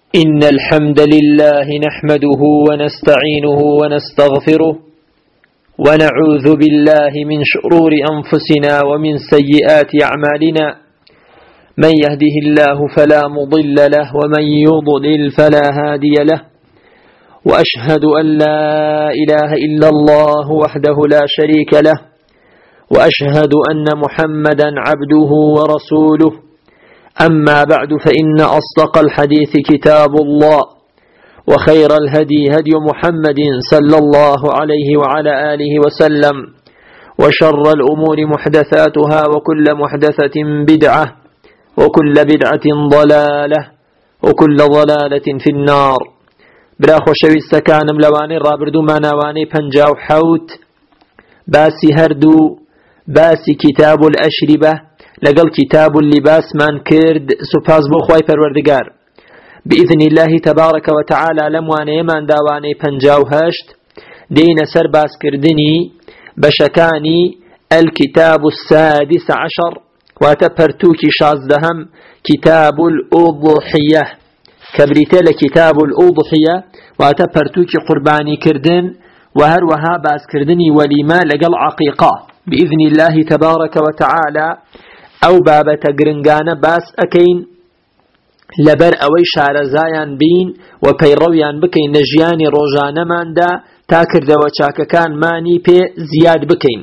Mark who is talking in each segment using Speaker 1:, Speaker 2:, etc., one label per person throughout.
Speaker 1: إن الحمد لله نحمده ونستعينه ونستغفره ونعوذ بالله من شرور أنفسنا ومن سيئات أعمالنا من يهده الله فلا مضل له ومن يضلل فلا هادي له وأشهد أن لا إله إلا الله وحده لا شريك له وأشهد أن محمدا عبده ورسوله أما بعد فإن أصدق الحديث كتاب الله وخير الهدي هدي محمد صلى الله عليه وعلى آله وسلم وشر الأمور محدثاتها وكل محدثة بدعة وكل بدعة ضلالة وكل ضلالة في النار براخو شويست كانم لواني رابردو ما نواني پنجاو حوت باسي هردو باسي كتاب الأشربة لقل كتاب اللباس من كرد سباز بخواي پروردگار بإذن الله تبارك وتعالى لمواني من داواني پنجاو هشت دين سر باس كردني بشكاني الكتاب السادس عشر واتبرتوكي شازدهم كتاب الأضحية كبريتال كتاب الأضحية واتبرتوكي قرباني كردن وهروها باس كردني ولما لقل عقيقة بإذن الله تبارك وتعالى أو بابة قرنقانة باس أكين لبر أوي شارزايان بين وبيرويان بكين نجياني روجانا من دا تاكر دا وشاك كان ماني بي زياد بكين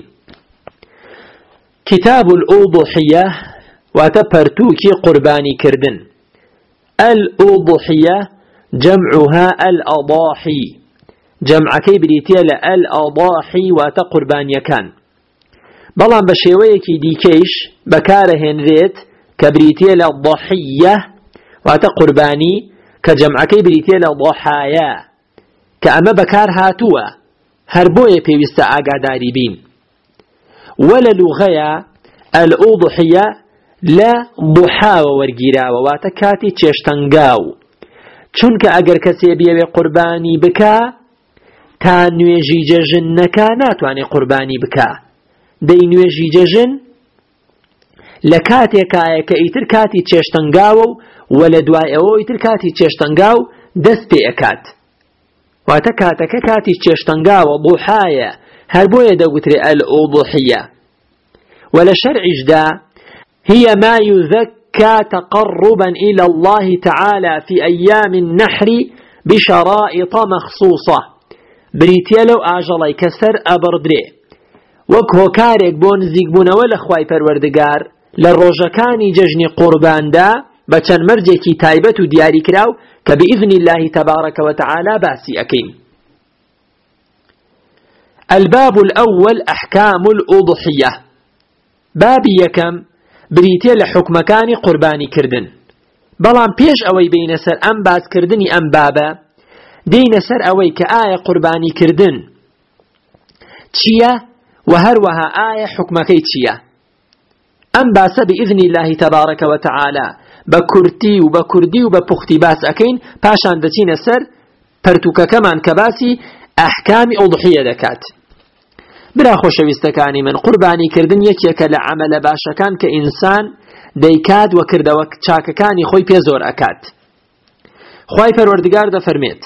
Speaker 1: كتاب الأضحية وتبرتوكي قرباني كردن الأضحية جمعها الأضاحي جمع كيبريتيال الأضاحي وتقرباني كان بلان بشيويكي ديكيش بكاره هنريت كبريتيا للضحية واتا قرباني كجمعكي بريتيا للضحايا كأما بكار هاتوا هربوية بيوستا آقا داريبين ولا لغايا الأضحية لا ضحا وورقيرا واتا كاتي تشتنقاو چونك اگر كسي بيوي قرباني بكا تانويجي ججنكا ناتواني قرباني بكا دەینوێژی جەژن لە کاتێکایە کە ئیتر کاتی چێشتەنگاوە و لە دوای ئەوە ئیتر کاتی چێشتەنگاو دەست پێ ئەکات واتە کاتەکە کاتی چێشتەنگاوە ضوحایە هەر بۆیە دەگوترێ الأضحية ولا شرعشدا هي ما يذكى تقربا إلى الله تعالى في أيام النحر بشرائط مخصوصة بريتيالو آجلي كسر أبردري وەک هۆکارێک بۆ نزیکبوونەوە لە خوای پەروەردگار لە ڕۆژەکانی جەژنی قورباندا بە چەند مەرجێکی تایبەت و دیاری کراو کە بإذن الله تبارك وتعالى باسی ئەکەین. الباب الأول أحكام الأضحية بابی یەکەم بریتێ لە حکمەکانی قوربانی کردن بەڵام پێش ئەوەی بینە سەر ئەم باسکردنی ئەم بابە دێینە سەر ئەوەی کە ئایا قوربانی کردن چییە وهروها آية حكمكي تشيا أم باس بإذن الله تبارك وتعالى بكرتي وبكردي وببختي باس أكين باشان دتين السر برتوكا كمان كباسي أحكام أضحية دكات برا خوشويستكاني من قرباني كردن يكيك لعمل باشكان كإنسان ديكاد وكرد وكتشاككاني خوي بيزور أكاد خوي پروردگار دا فرميت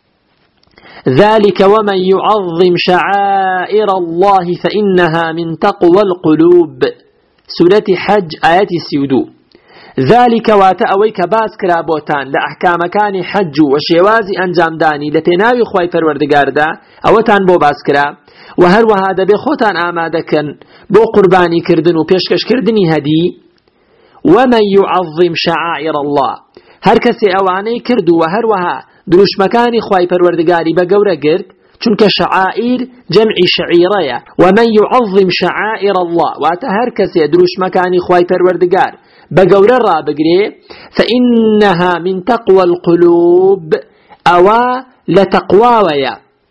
Speaker 1: ذلك ومن يعظم شعائر الله فإنها من تقوى القلوب سورة حج آيات سيودو ذلك واتأويك باس كرابوتان لأحكام كان حج وشيوازي أنجام داني لتناوي خواي پروردگار دا أوتان بو باس كرا وهروها دا بخوتان آمادكن بو قرباني كردن وبيشكش كردني هدي ومن يعظم شعائر الله هركسي أواني كردو وهروها دروش مكاني خواي پروردگاري بقورة قرد چونك شعائر جمع شعيرية ومن يعظم شعائر الله واتهر كسي دروش مكاني خواي پروردگار بقورة را بقري فإنها من تقوى القلوب أوا لتقواويا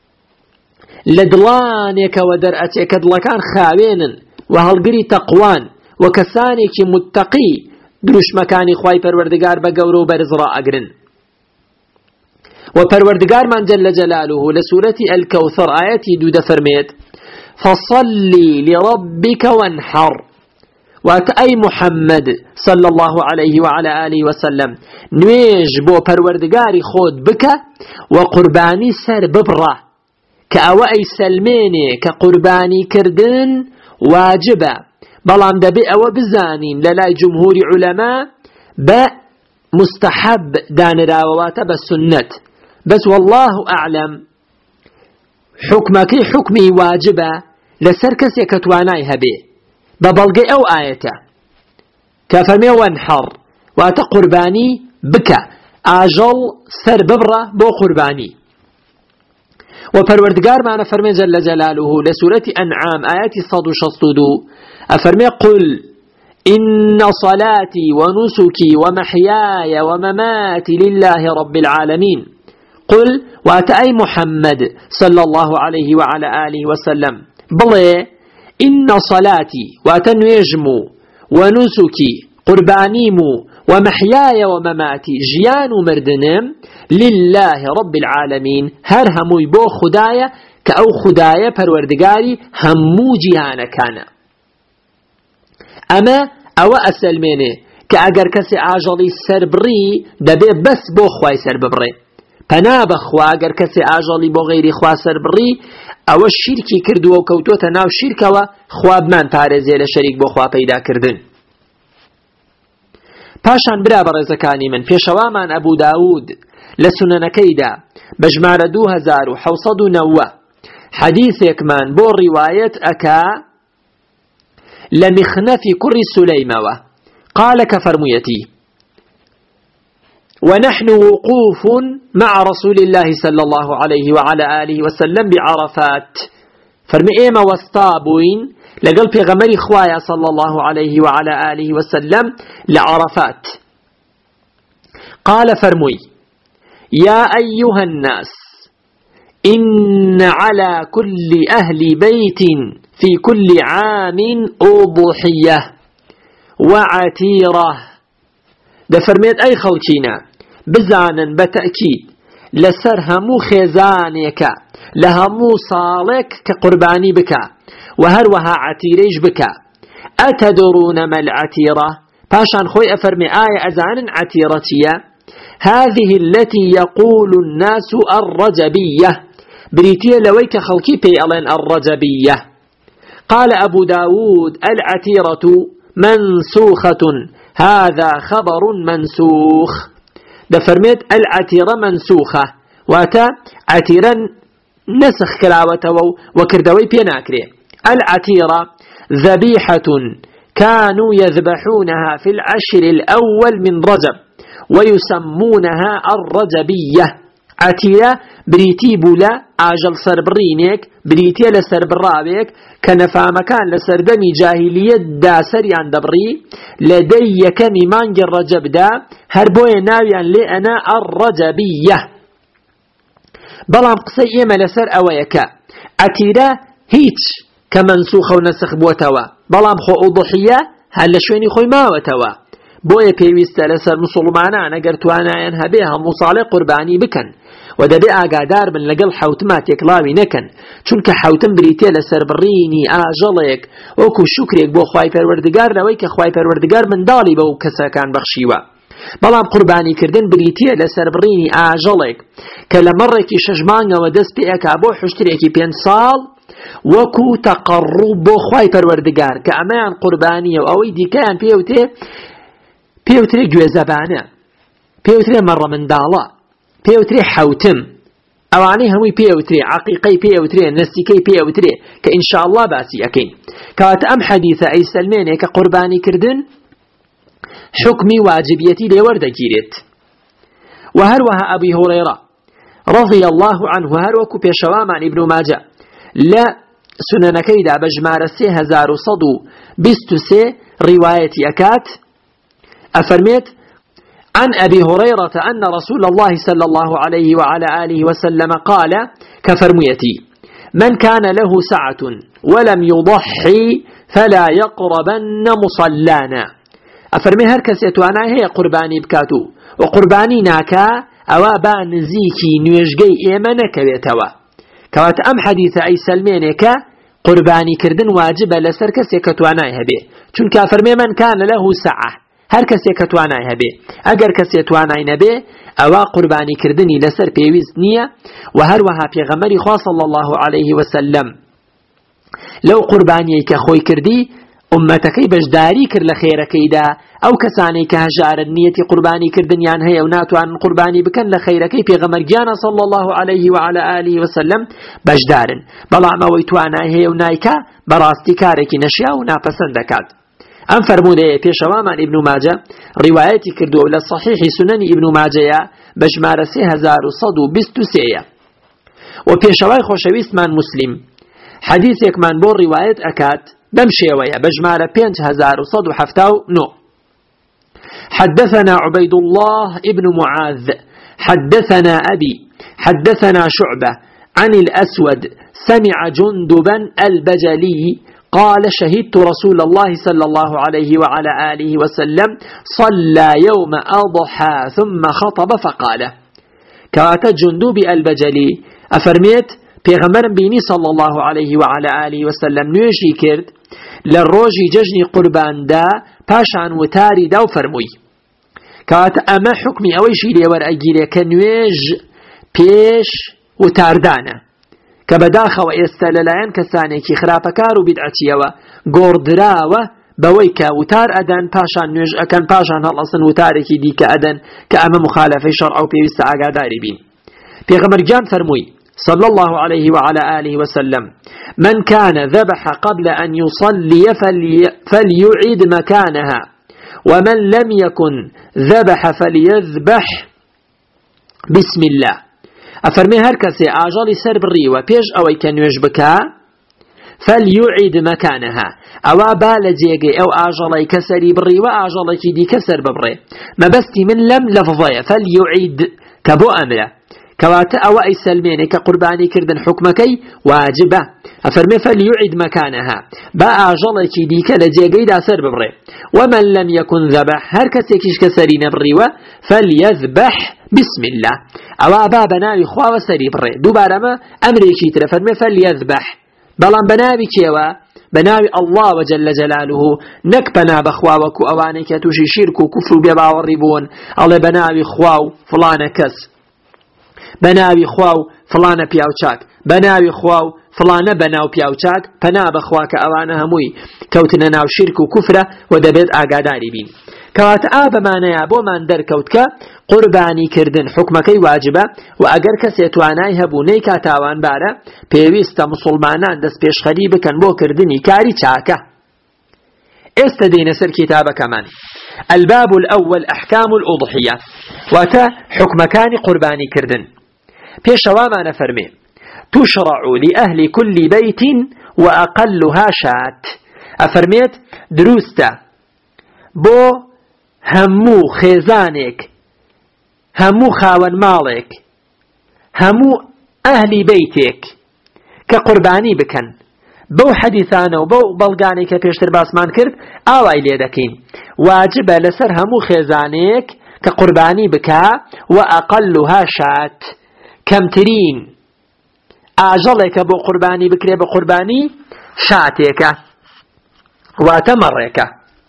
Speaker 1: لدلانيك ودرأتك دلكان خاوين وهالقري تقوان وكسانيك متقي دروش مكاني خواي پروردگار بقورة برز را أقرن وپروردگار من جل جلاله لسورة الكوثر آياتي دو دفرميت فصلي لربك وانحر واتأي محمد صلى الله عليه وعلى آله وسلم نويج بو پروردگاري خود بك وقرباني سر ببره كأوأي سلميني كقرباني كردن واجبة بلام دبي أو بزانين للاي جمهور علماء بمستحب دان راوات بالسنة بس والله أعلم حكمك حكمي واجبة لسركس يكتواناي هبي ببلغي أو آية كفرمي وانحر وات قرباني بك آجل سر ببرة بو قرباني وپروردگار معنا فرمي جل جلاله لسورة أنعام آيات 162 أفرمي قل إن صلاتي ونسكي ومحياي ومماتي لله رب العالمين قل واتأي محمد صلى الله عليه وعلى آله وسلم بلي إن صلاتي واتنويجمو ونسكي قربانيمو ومحياي ومماتي جيان مردنم لله رب العالمين هرهمو يبو خدايا كأو خدايا پروردگاري همو جيانا كان أما أو أسلميني كأجر كسي عاجلي سربري دبي بس بو خواي سربري پناب خوا اگر کسی آجالی با غیری خوا سربری او شرکی کردو و کوتو تناو شرک و خواب من پارزی لشریک با خوا پیدا کردن پاشان برا برزکانی من پیشوامان ابو داود لسننکی دا بجمار 2790 حدیث اکمان بو روایت اکا لمخنف كر سليمة قال كفرميتي ونحن وقوف مع رسول الله صلى الله عليه وعلى آله وسلم بعرفات فرمي إيما واستابوين لقل بيغمري خوايا صلى الله عليه وعلى آله وسلم لعرفات قال فرمي يا أيها الناس إن على كل أهل بيت في كل عام أضحية وعتيرة ده فرميت أي خلقينا بزانا بتأكيد لسر همو خيزانيك لهمو صالك كقرباني بك وهروها عتيريش بك أتدرون ما العتيرة باشان خوي أفرمي آية أزان عتيرتية هذه التي يقول الناس الرجبية بريتية لويك خلقي بي ألين الرجبية قال أبو داود العتيرة منسوخة هذا خبر منسوخ ده فرميت العتيرة منسوخة واتا عتيرا نسخ كلاوته وكردوي بيناكري العتيرة ذبيحة كانوا يذبحونها في العشر الأول من رجب ويسمونها الرجبية عتيرة بريتي بولا عجل سربرينيك بريتي لسربرابيك كنفا مكان لسردمي جاهلية دا سريان دبري لدي كمي مانج الرجب دا هربوية ناويا لأنا الرجبية بلام قصي إيما لسر أويكا عتيرة هيتش كمنسوخة ونسخ بوتوا بلام خو أضحية هل شويني خوي ماوتوا بوية بيويست لسر مسلمانا نقرتوانا ينهبيها مصالح قرباني بكن ودبي آقادار من لقل حوتمات يكلاوي نكن چونك حوتم بريتي لسر بريني آجلك وكو شكريك بو خواي پروردگار لويك خواي پروردگار من دالي بو كسا كان بخشيوا بلام قرباني كردن بريتي لسر بريني آجلك كلمركي شجمانيا ودس بيكا بو حشتريكي بين صال وكو تقرب بو خواي پروردگار كأمان قربانية وأوي دي كان بيوتري جوزبانة بيوتري مرة من دالا بيوتري حوتم اواني همي بيوتري عقيقي بيوتري نسيكي بيوتري كإن شاء الله باسي أكين كوات أم حديثة أي سلمين كقرباني كردن حكمي واجبيتي لورد جيرت وهروها أبي هريرة رضي الله عنه هروكو بيشوام عن ابن ماجه لا سنن كيدا بجمار 3123 رواية أكات أفرميت عن أبي هريرة أن رسول الله صلى الله عليه وعلى آله وسلم قال كفرميتي من كان له سعة ولم يضحي فلا يقربن مصلانا أفرمي هركس يتوانا هي قرباني بكاتو وقرباني ناكا أوابا نزيكي نيجي إيمانك بيتوا كوات أم حديث أي سلمينك قرباني كردن واجب لسر كسي كتواناي هبه چون كافرمي من كان له سعة هر كسي كتواناي هبه اگر كسي تواناي نبه اوا قرباني كردني لسر بيويز نية وهروها پیغمبر خواه صلى الله عليه وسلم لو قرباني كخوي كردي أمتكي بجداري كر لخيركي دا أو كساني كهجار النية قرباني كردنيان هي وناتوان قرباني بكن لخيركي پیغمبر جانا صلى الله عليه وعلى آله وسلم بجدارن بلا ما ويتوانا هي ونايكا براستي كاركي نشيا وناپسندكات أم فرموده پیشوامان ابن ماجه روايتي كردو للصحيح سنن ابن ماجه بجمار 3123 وپیشواي خوشويست من مسلم حديث يكمان بور رواية أكاد بمشي ويا بجمار 5179 حدثنا عبيد الله ابن معاذ حدثنا أبي حدثنا شعبة عن الأسود سمع جندبا البجلي قال شهدت رسول الله صلى الله عليه وعلى آله وسلم صلى يوم أضحى ثم خطب فقال كات جندب البجلي أفرميت پیغمبرم بینی صلى الله عليه وعلى آله وسلم نوێژی کرد للروجي ججني قربان دا پاشان وتاري دا فرموي كات اما حكمي اويشي ليور اجيري كنويج بيش وتاردانا كبداخ ويستللاين كساني كي خرافكار وبدعتي وغوردراوة بويكا وتار أدن پاشان نويج أكن پاشان هل أصن وتاري كي ديك أدن كأما مخالفة شرع وبيوست عقاداري بين پیغمبر جان فرموي صلى الله عليه وعلى آله وسلم من كان ذبح قبل أن يصلي فليعيد مكانها ومن لم يكن ذبح فليذبح بسم الله أفرمي هركسي آجالي سر بالريوة بيج أو كان يجبكا فليعيد مكانها أو بالجيجي أو آجالي كسري بالريوة آجالي كدي كسر ببري ما بستي من لم لفظية فليعيد كبو أمره كواتا أو أي سلمين كقرباني كردن حكمكي واجبة أفرمي فليعيد مكانها با آجالي ديك لجيجي دا سر ببري ومن لم يكن ذبح هركسي كيش كسرين بريوة فليذبح بسم الله أو با بناوي خوا وسري بري دوباره ما أمري كيتر فرمي فليذبح بلان بناوي كيوا بناوي الله وجل جلاله نك بنا بخوا وكو أواني كتوشي شرك وكفر بباور ريبون الله بناوي خواو فلان كس بناوي خواو فلانه پیاوچاک بناوي خواو فلانه بناو پیاوچاک پنا بخوا که اوانه هموی کوتن ناو شرک و کفره و دبید آگاداری بین كوات آب مانيا بو من در كوتك قرباني كردن حكمكي واجبه و اگر كسي تواناي هبو نيكا تاوان بارا پيويست مسلمانان دست پیش خريب كان بو كردني كاري چاكه استدين سر كتاب كمان الباب الأول أحكام الأضحية واتا حكمكان قرباني كردن بيشوا ما نفرمي تشرع لأهل كل بيت وأقلها شات أفرميت دروستا بو همو خيزانك همو خاون مالك همو أهل بيتك كقرباني بكن بو حديثانا وبو بلغاني كبيشتر باسمان كرد آواي ليدكين واجب لسر همو خيزانك كقرباني بكا وأقلها شات كمترين آجلك بو قرباني بكري بقرباني شاتيك واتمريك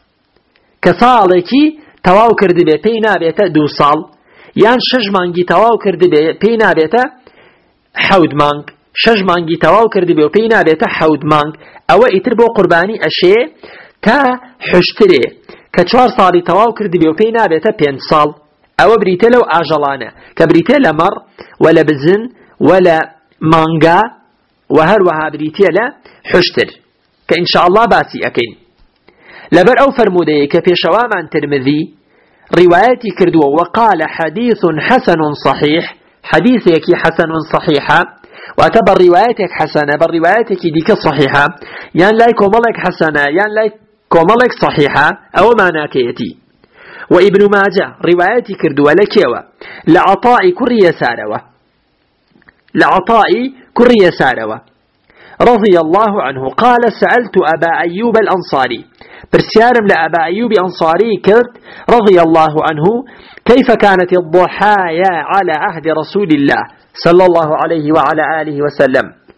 Speaker 1: كصالكي تواو كرد بي بينا بيتا دو صال يان شجمانجي تواو كرد بي بينا بيتا حود مانج شجمانجي تواو كرد بي بينا بيتا حود مانج او اتر بو قرباني اشي تا حشتري كچوار صالي تواو كرد بي بينا بيتا 5 صال او بريتا لو آجلانا كبريتا لمر ولا بزن ولا مانجا وهروها بريتا لا حشتر كإن شاء الله باسي أكين لبر أو فرمودي كبيشوام عن ترمذي رواياتي كردوا وقال حديث حسن صحيح حديثك حسن صحيحة واعتبر رواياتك حسنة بل رواياتك ديك صحيحة يان لاي كومالك حسنة يان لاي كومالك صحيحة أو معناكيتي وابن ماجه رواياتي كردوا لكيوا لعطاء كرية ساروا لعطاء كرية ساروا رضي الله عنه قال سألت أبا أيوب الأنصاري برسيارم لأبا أيوب أنصاري كرت رضي الله عنه كيف كانت الضحايا على عهد رسول الله صلى الله عليه وعلى آله وسلم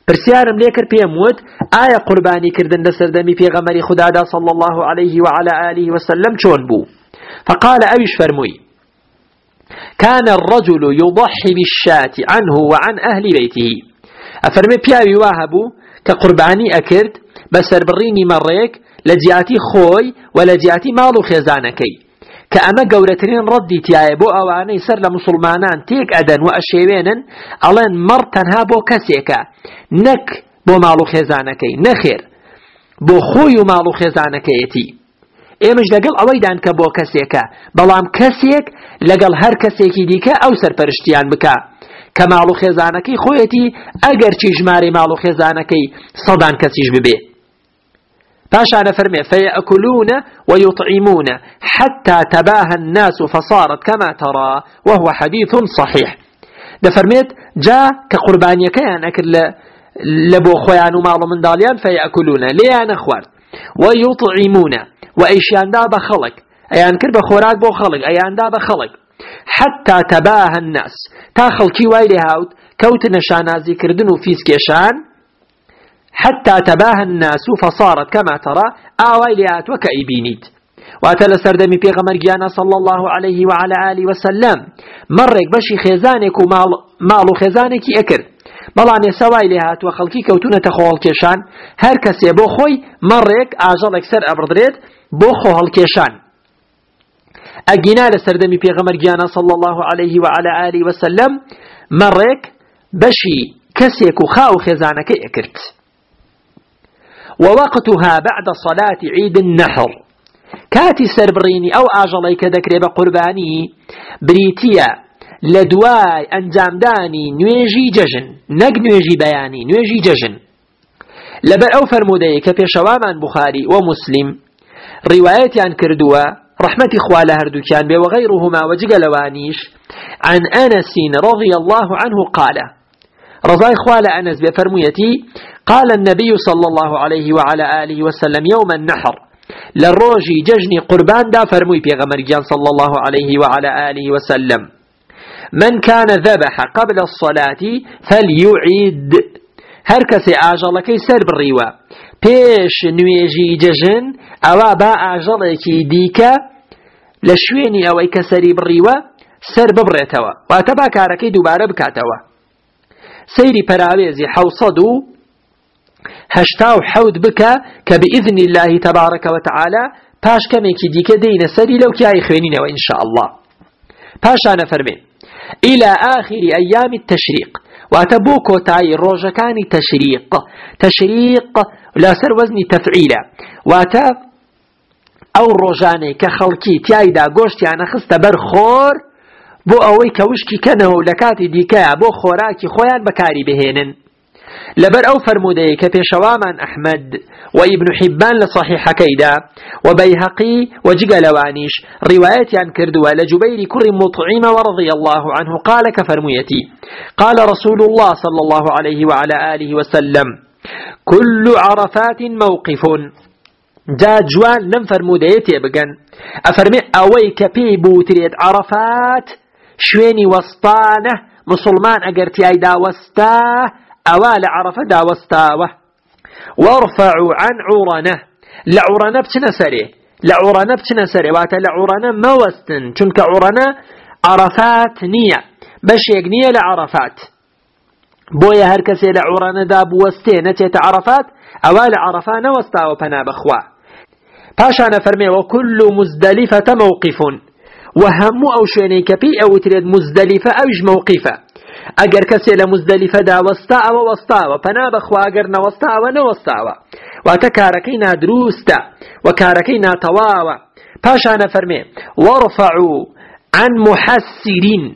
Speaker 1: پرسیارم لێ کرد پێم وت ئایا قوربانی کردن لەسەر دەمی پێغەمبەری خودادا صلى الله عليه وعلى آله وسلم چۆن بوو؟ فقال ئەویش فەرمووی كان الرجل يضحي بالشاة عنه وعن أهل بيته أفرمي بياوي واهبو كقرباني أكرد بسر بريني مريك لجياتي خوي ولجياتي مالو خزانكي كأما قولترين ردي تيايبو أواني سر لمسلمانان تيك أدن وأشيوينن ألين مرتنها بو كسيكا نك بو مالو خزانكي نخير بو خوي مالو خزانكيتي ئێمەش لەگەڵ ئەوەیدان کە بۆ کەسێکە بەڵام کەسێک لەگەڵ هەر کەسێکی دیکە ئەو سەرپەرشتیان بکە کە ماڵ و خێزانەکەی خۆیەتی ئەگەر چی ژمارەی ماڵ و خێزانەکەی سەدان کەسیش ببێ. پاشانە فەرمێ فَيَأْكُلُونَ وَيُطْعِمُونَ حَتَّى تَبَاهَى النَّاسُ فَصَارَتْ كَمَا تَرَى وَهُوَ حَدِيثٌ صَحِيح. دەفەرمێت جا کە قوربانیەکەیان ئەکرد لە بۆ خۆیان و ماڵ و منداڵیان فَيَأْكُلُونَ لێیانە خوارد وَيُطْعِمُونَ وأيشاندا بخلق أيان كرب خوراك بو خلق أياندا بخلق حتى تباهى الناس تا خلقي وايلي هاوت كوت نشانازي كردنو فيسكيشان حتى تباهى الناس فصارت كما ترى آوايلي هات وكأيبينيت واتل سردمي بيغمر جانا صلى الله عليه وعلى آله وسلم مرق بشي خزانك ومالو خزانك أكر بەڵام سەوای لێ هاتووە خەڵکی کەوتونەتە خۆ هەڵکێشان هەر کەسێ بۆ خۆی مەڕێک ئاژەڵێک سەر ئەبڕدرێت بۆ خۆ هەڵکێشان ئەگینا لە سەردەمی پێغەمبەر گیانە صلى الله عليه وعلى آله وسلم مەڕێک بەشی کەسێک و خاو خێزانەکەی ئەکرد ووقتها بعد صلاة عيد النحر كاتي سربريني أو آجلي كذكري بقرباني بريتيا لدواي أنجامداني نويجي ججن نق نويجي بياني نويجي ججن لبر أو فرمودي كبيشوامان بخاري ومسلم روايات عن كردوا رحمة إخوالها هردوكيان بي وغيرهما وجقلوانيش عن أنس رضي الله عنه قال رضا إخوال أنس بفرميتي قال النبي صلى الله عليه وعلى آله وسلم يوم النحر للروجي ججني قربان دا فرموي بيغمر جان صلى الله عليه وعلى آله وسلم من كان ذبح قبل الصلاة فليعيد هركس آجالكي سر بالريوة بيش نويجي ججن أوا با آجالكي ديكا لشويني أوي كسري بالريوة سر ببريتوا واتبا كاركي دوباره بكاتوا سيري براويزي حوصدو هشتاو حود بكا كبإذن الله تبارك وتعالى باش كميكي ديكا دين سري لو كي خوينين وإن شاء الله باش أنا فرمين إلى آخر أيام التشريق واتبوكو تاي روجكاني تشريق لا سر وزني تفعيلا واتا أو روجاني كخلقي تايدا قوشتي أنا خست برخور بو أوي كوشكي كنهو لكاتي ديكا بو خوراكي خويان بكاري بهينن لبر أو فرمودي كبيشوامان أحمد وابن حبان لصحيح كيدا وبيهقي وجقلوانيش روايات عن كردوا لجبير كر مطعم ورضي الله عنه قال كفرميتي قال رسول الله صلى الله عليه وعلى آله وسلم كل عرفات موقف جا جوان لم فرموديتي بقن أفرمي أوي كبي بوتريت عرفات شويني وسطانه مسلمان أقرتي أيدا وستاه أوال عرفة دا وستاوه وارفعوا عن عورنه لعورنه بچنه سري واتا لعورنه موستن چونك عورنه عرفات نية باش يقنية لعرفات بويا هركسي لعورنه دا بوستي نتيت عرفات أوال عرفة نوستاوه پنا بخوا پاشانا فرمي وكل مزدلفة موقف وهم أو شويني كبي أو تريد مزدلفة أوج موقفة اگر کسی لمزدلفه دا وستا و پنا بخوا اگر نوستا و تکارکی نادروستا و کارکی ناتواوا پاشانا فرمي وارفعوا عن محسرين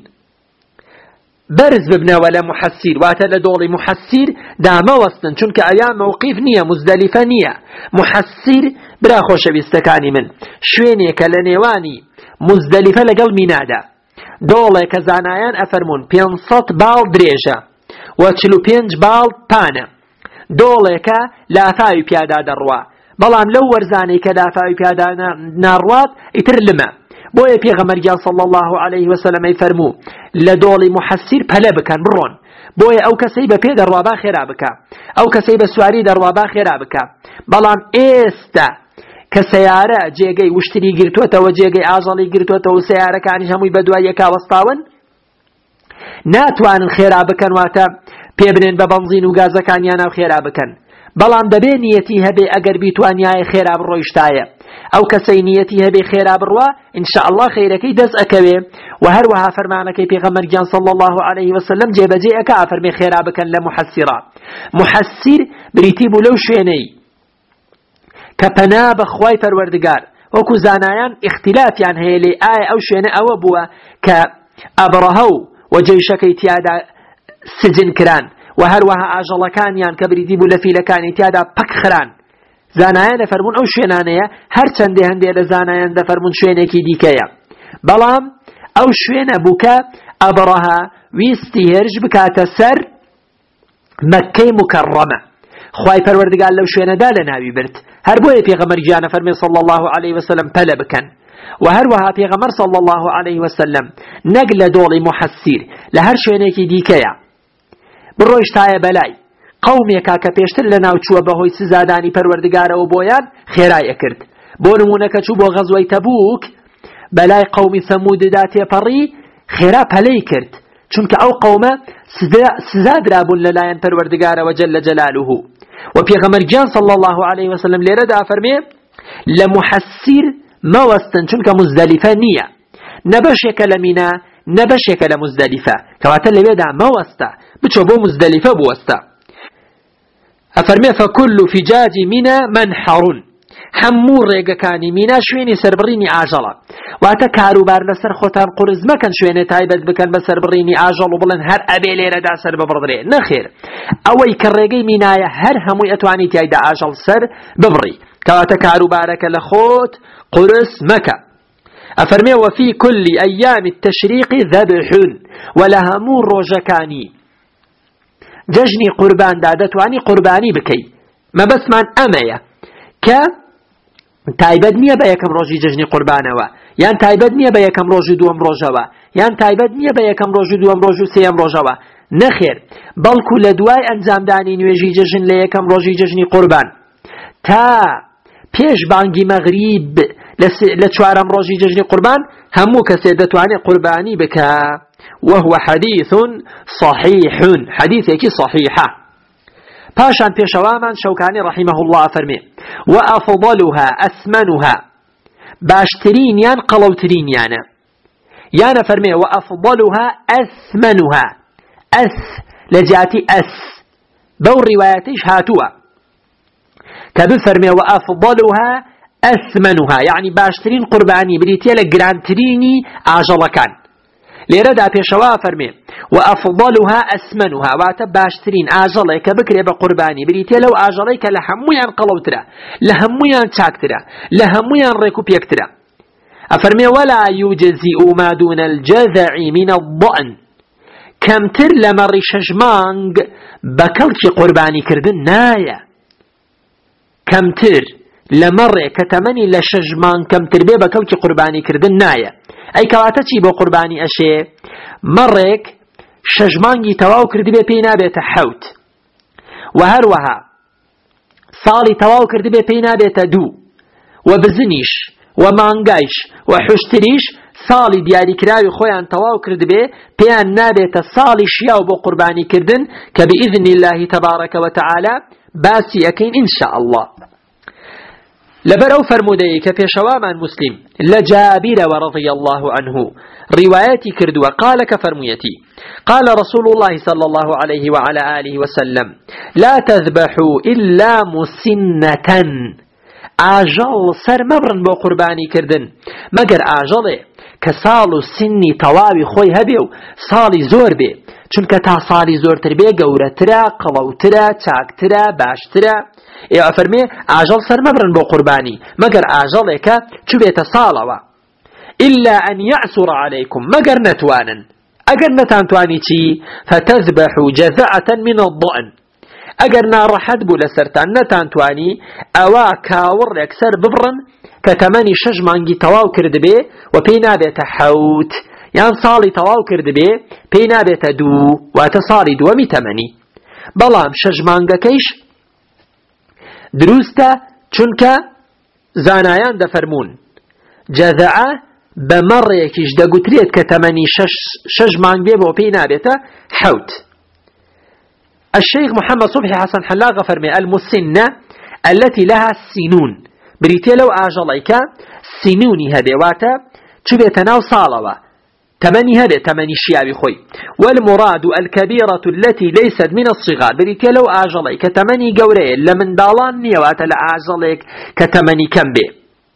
Speaker 1: برز ببنا ولا محسير واتل دولي محسير دا موستن چونك ايام موقف نية مزدلفة نية محسير برا خوش بيستكاني من شويني كالنيواني مزدلفة لقل منادا دولة كزانايان أفرمون 500 بال دريجة و 45 بال پانە دۆڵێکە لافاوی پیادا دەڕوا بەڵام لەو وەرزانەی کە لافاوی پیادا ناڕوات ئیتر لمە بۆیە پێغەمبەر صلى الله عليه وسلم فرموو لە دۆڵی محەسیر پەلە بکەن بڕۆن بۆیە ئەو کەسەی بە پێ دەڕوا با خێرا بکە ئەو کەسەی بە سواری دەڕوا با خێرا بکە بەڵام ئێستا کە سەیارە جێگەی وشتری گرتووەتەوە جێگەی ئاژەڵی گرتووەتەوە و سەیارەکانی هەمووی بە دوای یەکا وەستاون ناتوانن خێرا بکەن واتە پێ بنێن بە بەنزین و گازەکانیان ناو خێرا بکەن بەڵام دەبێ نیەتی هەبێ ئەگەر بیتوانیایە خێرا بڕۆیشتایە ئەو کەسەی نیەتی هەبێ خێرا بڕوا ئینشاءالله خێرەکەی دەست ئەکەوێ و هەروەها فەرمانەکەی پێغەمبەر صلى الله عليه وسلم جێبەجێ ئەکا فەرمێ خێرا بکەن لە محەسیرە محەسیر بریتی بوو لەو شوێنەی کە پەنا بەخوای پەروەردگار وەکو زانایان اختلافیان هەیە لێ ئایا ئەو شوێنە ئەوە بووە کە ئەبڕەهە و جەیشەکەی تیادا سجن کران و هەروەها ئاژەڵەکانیان کە بریتی بوو لە فیلەکانی تیادا پەک خران زانایان دەفەرمون ئەو شوێنانەیە هەرچەندێ هەندێ لە زانایان دەفەرمون شوێنێکی دیکەیە بەڵام ئەو شوێنە بوو کە ئەبڕەها ویستی هێرش بکاتە سەر مەککەی مکەڕەمە خوای پەروەردگار لەو شوێنەدا لە ناوی برد هەر بۆیە پێغەمبەر گیانە فەرمێ صلى الله عليه وسلم پەلە بکەن و هەروەها پێغەمبەر صلى الله عليه وسلم نەک لە دۆڵی محەسیر لە هەر شوێنێکی دیکەیە بڕۆیشتایە بەلای قومێکا کە پێشتر لە ناوچووە بەهۆی سزادانی پەروەردگارەوە بۆیان خێرای ئەکرد بۆ نمونەکە چوو بۆ غەزوەی تەبوک بەلای قومی سەموددا تێپەڕی خێرا پەلەی کرد چونکە ئەو قومە سزادرابوون لەلایەن پەروەردگارەوە جەل جەلالوه و پێغەمبەر صلى الله عليه وسلم لێرەدا فەرمێ لە محەسیر مەوەستن چونکە مزدەلیفە نییە نەبەشێکە لە مینا نەبەشێکە لە مزدەلیفە کەواتە لەوێدا مەوەستە بچۆ بۆ مزدەلیفە بوەستە ئەفەرمێ فەکل فیجاج مینا منحڕون هەموو ڕێگەکانی مینا شوێنی سەربڕینی ئاژەڵە واتە کاروبار لەسەر خۆتان قورس مەکەن شوێنێ تایبەت بکەن بە سەربڕینی ئاژەڵ و بڵێن هەر ئەبێ لێرەدا سەر ببڕدرێ نەخێر ئەوەی کە ڕێگەی مینایە هەر هەمووی ئەتوانی تایدا ئاژەڵ سەر ببڕی کەواتە کاروبارەکە لە خۆت قورس مەکە ئەفەرمێ وفي كل أيام التشريق ذبح ولا هەموو ڕۆژەکانی جەژنی قورباندا دەتوانی قوربانی بکەی مەبەسمان ئەمەیە کە تایبەت نییە بە یەکەم ڕۆژی جەژنی قوربانەوە یان تایبەت نییە بە یەکەم ڕۆژی دووەم ڕۆژەوە یان تایبەت نییە بە یەکەم ڕۆژی دووەم ڕۆژ و سێەم ڕۆژەوە نەخێر بەڵکو لە دوای ئەنجامدانی نوێژی جەژن لە یەکەم ڕۆژی جەژنی قوربان تا پێش بانگی مەغریب لە چوارەم ڕۆژی جەژنی قوربان هەموو کەسێ دەتوانێت قوربانی بکە وهو حديث صحيح حديثێکی صحيحة پاشان پێشەوامان شەوکانی رحمه الله فەرمێ وأفضلها أثمنها باشترینیان قەڵەوترینیانە یانە فەرمێ وأفضلها أثمنها أث لجاتی أس بەو ڕیوایەتیش هاتووە کە بفەرمێ وأفضلها أثمنها يعني باشترین قوربانی بریتە لە گرانترینی ئاژەڵەکان لێرەدا پێشەوا فەرمێ وأفضلها أثمنها واتە باشترین ئاژەڵێک کە بکرێ بە قوربانی بریتە لەو ئاژەڵەی کە لە هەموویان قەڵەوترە لە هەموویان چاکترە لە هەموویان ڕێک و پێکترە ئەفەرمێ ولا يجزئ ما دون الجذع من الضأن کەمتر لە مەڕی شەژمانگ بە کەڵکی قوربانی کردن نایە کەمتر لە مەڕێ کە تەمەنی لە شەژمانگ کەمتر بێ بە کەڵکی قوربانی کردن نایە ئەی کەواتە چی بۆ قوربانی ئەشێ مەڕێک شەژمانگی تەواو کردبێ پێی نابێتە حەوت و هەروەها ساڵی تەواو کردبێ پێی نابێتە دوو و بزنیش و مانگایش و حوشتریش ساڵی دیاریکراوی خۆیان تەواو کردبێ پێیان نابێتە ساڵی شیاو بۆ قوربانی کردن کە بإذن الله تبارك وتعالى باسی ئەکەین إنشاء الله لبر أو فرمودي كفيشوامان مسلم لجابر ورضي الله عنه رواياتي كردوا قال كفرميتي قال رسول الله صلى الله عليه وعلى آله وسلم لا تذبحوا إلا مسنة آجل سر مبرن بو قرباني كردن مگر آجله كسالو سني تواوي خوي هبيو سالي زور بي چونك تا سالي زور تر بي گورترا قلوترا چاكترا باشترا ئێوە فەرمێ ئاژەڵ سەر مەبرن بۆ قوربانی مەگەر ئاژەڵێکە چوبێتە ساڵەوە إلا أن يعسر عليكم مەگەر نەتوانن ئەگەر نەتانتوانی چی فتذبحوا جذعة من الضأن ئەگەر ناڕەحەت بوو لە سەرتان نەتانتوانی ئەوە کاوڕێک سەر ببڕن کە تەمەنی 6 مانگی تەواو کردبێ و پێی نابێتە 7 یان ساڵی تەواو کردبێ پێی نابێتە 2 واتە ساڵی دووەمی تەمەنی. بەڵام 6 مانگەکەیش دروستە چونکە زانایان دەفەرمون جەذعە بە مەڕێکیش دەگوترێت کە تەمەنی 6 مانگ بێ بۆ پێی نابێتە 7. الشيخ محمد صبحي حسن حلاقة فرمي المسنة التي لها السنون بريتي لو آجليك سنوني هبواتا تبيت ناو صالوا تمني هبه تمني شيابي خوي والمراد الكبيرة التي ليست من الصغار بريتي لو آجليك تمني قوري لمن دالان نيوات لآجليك كتمني كم بي.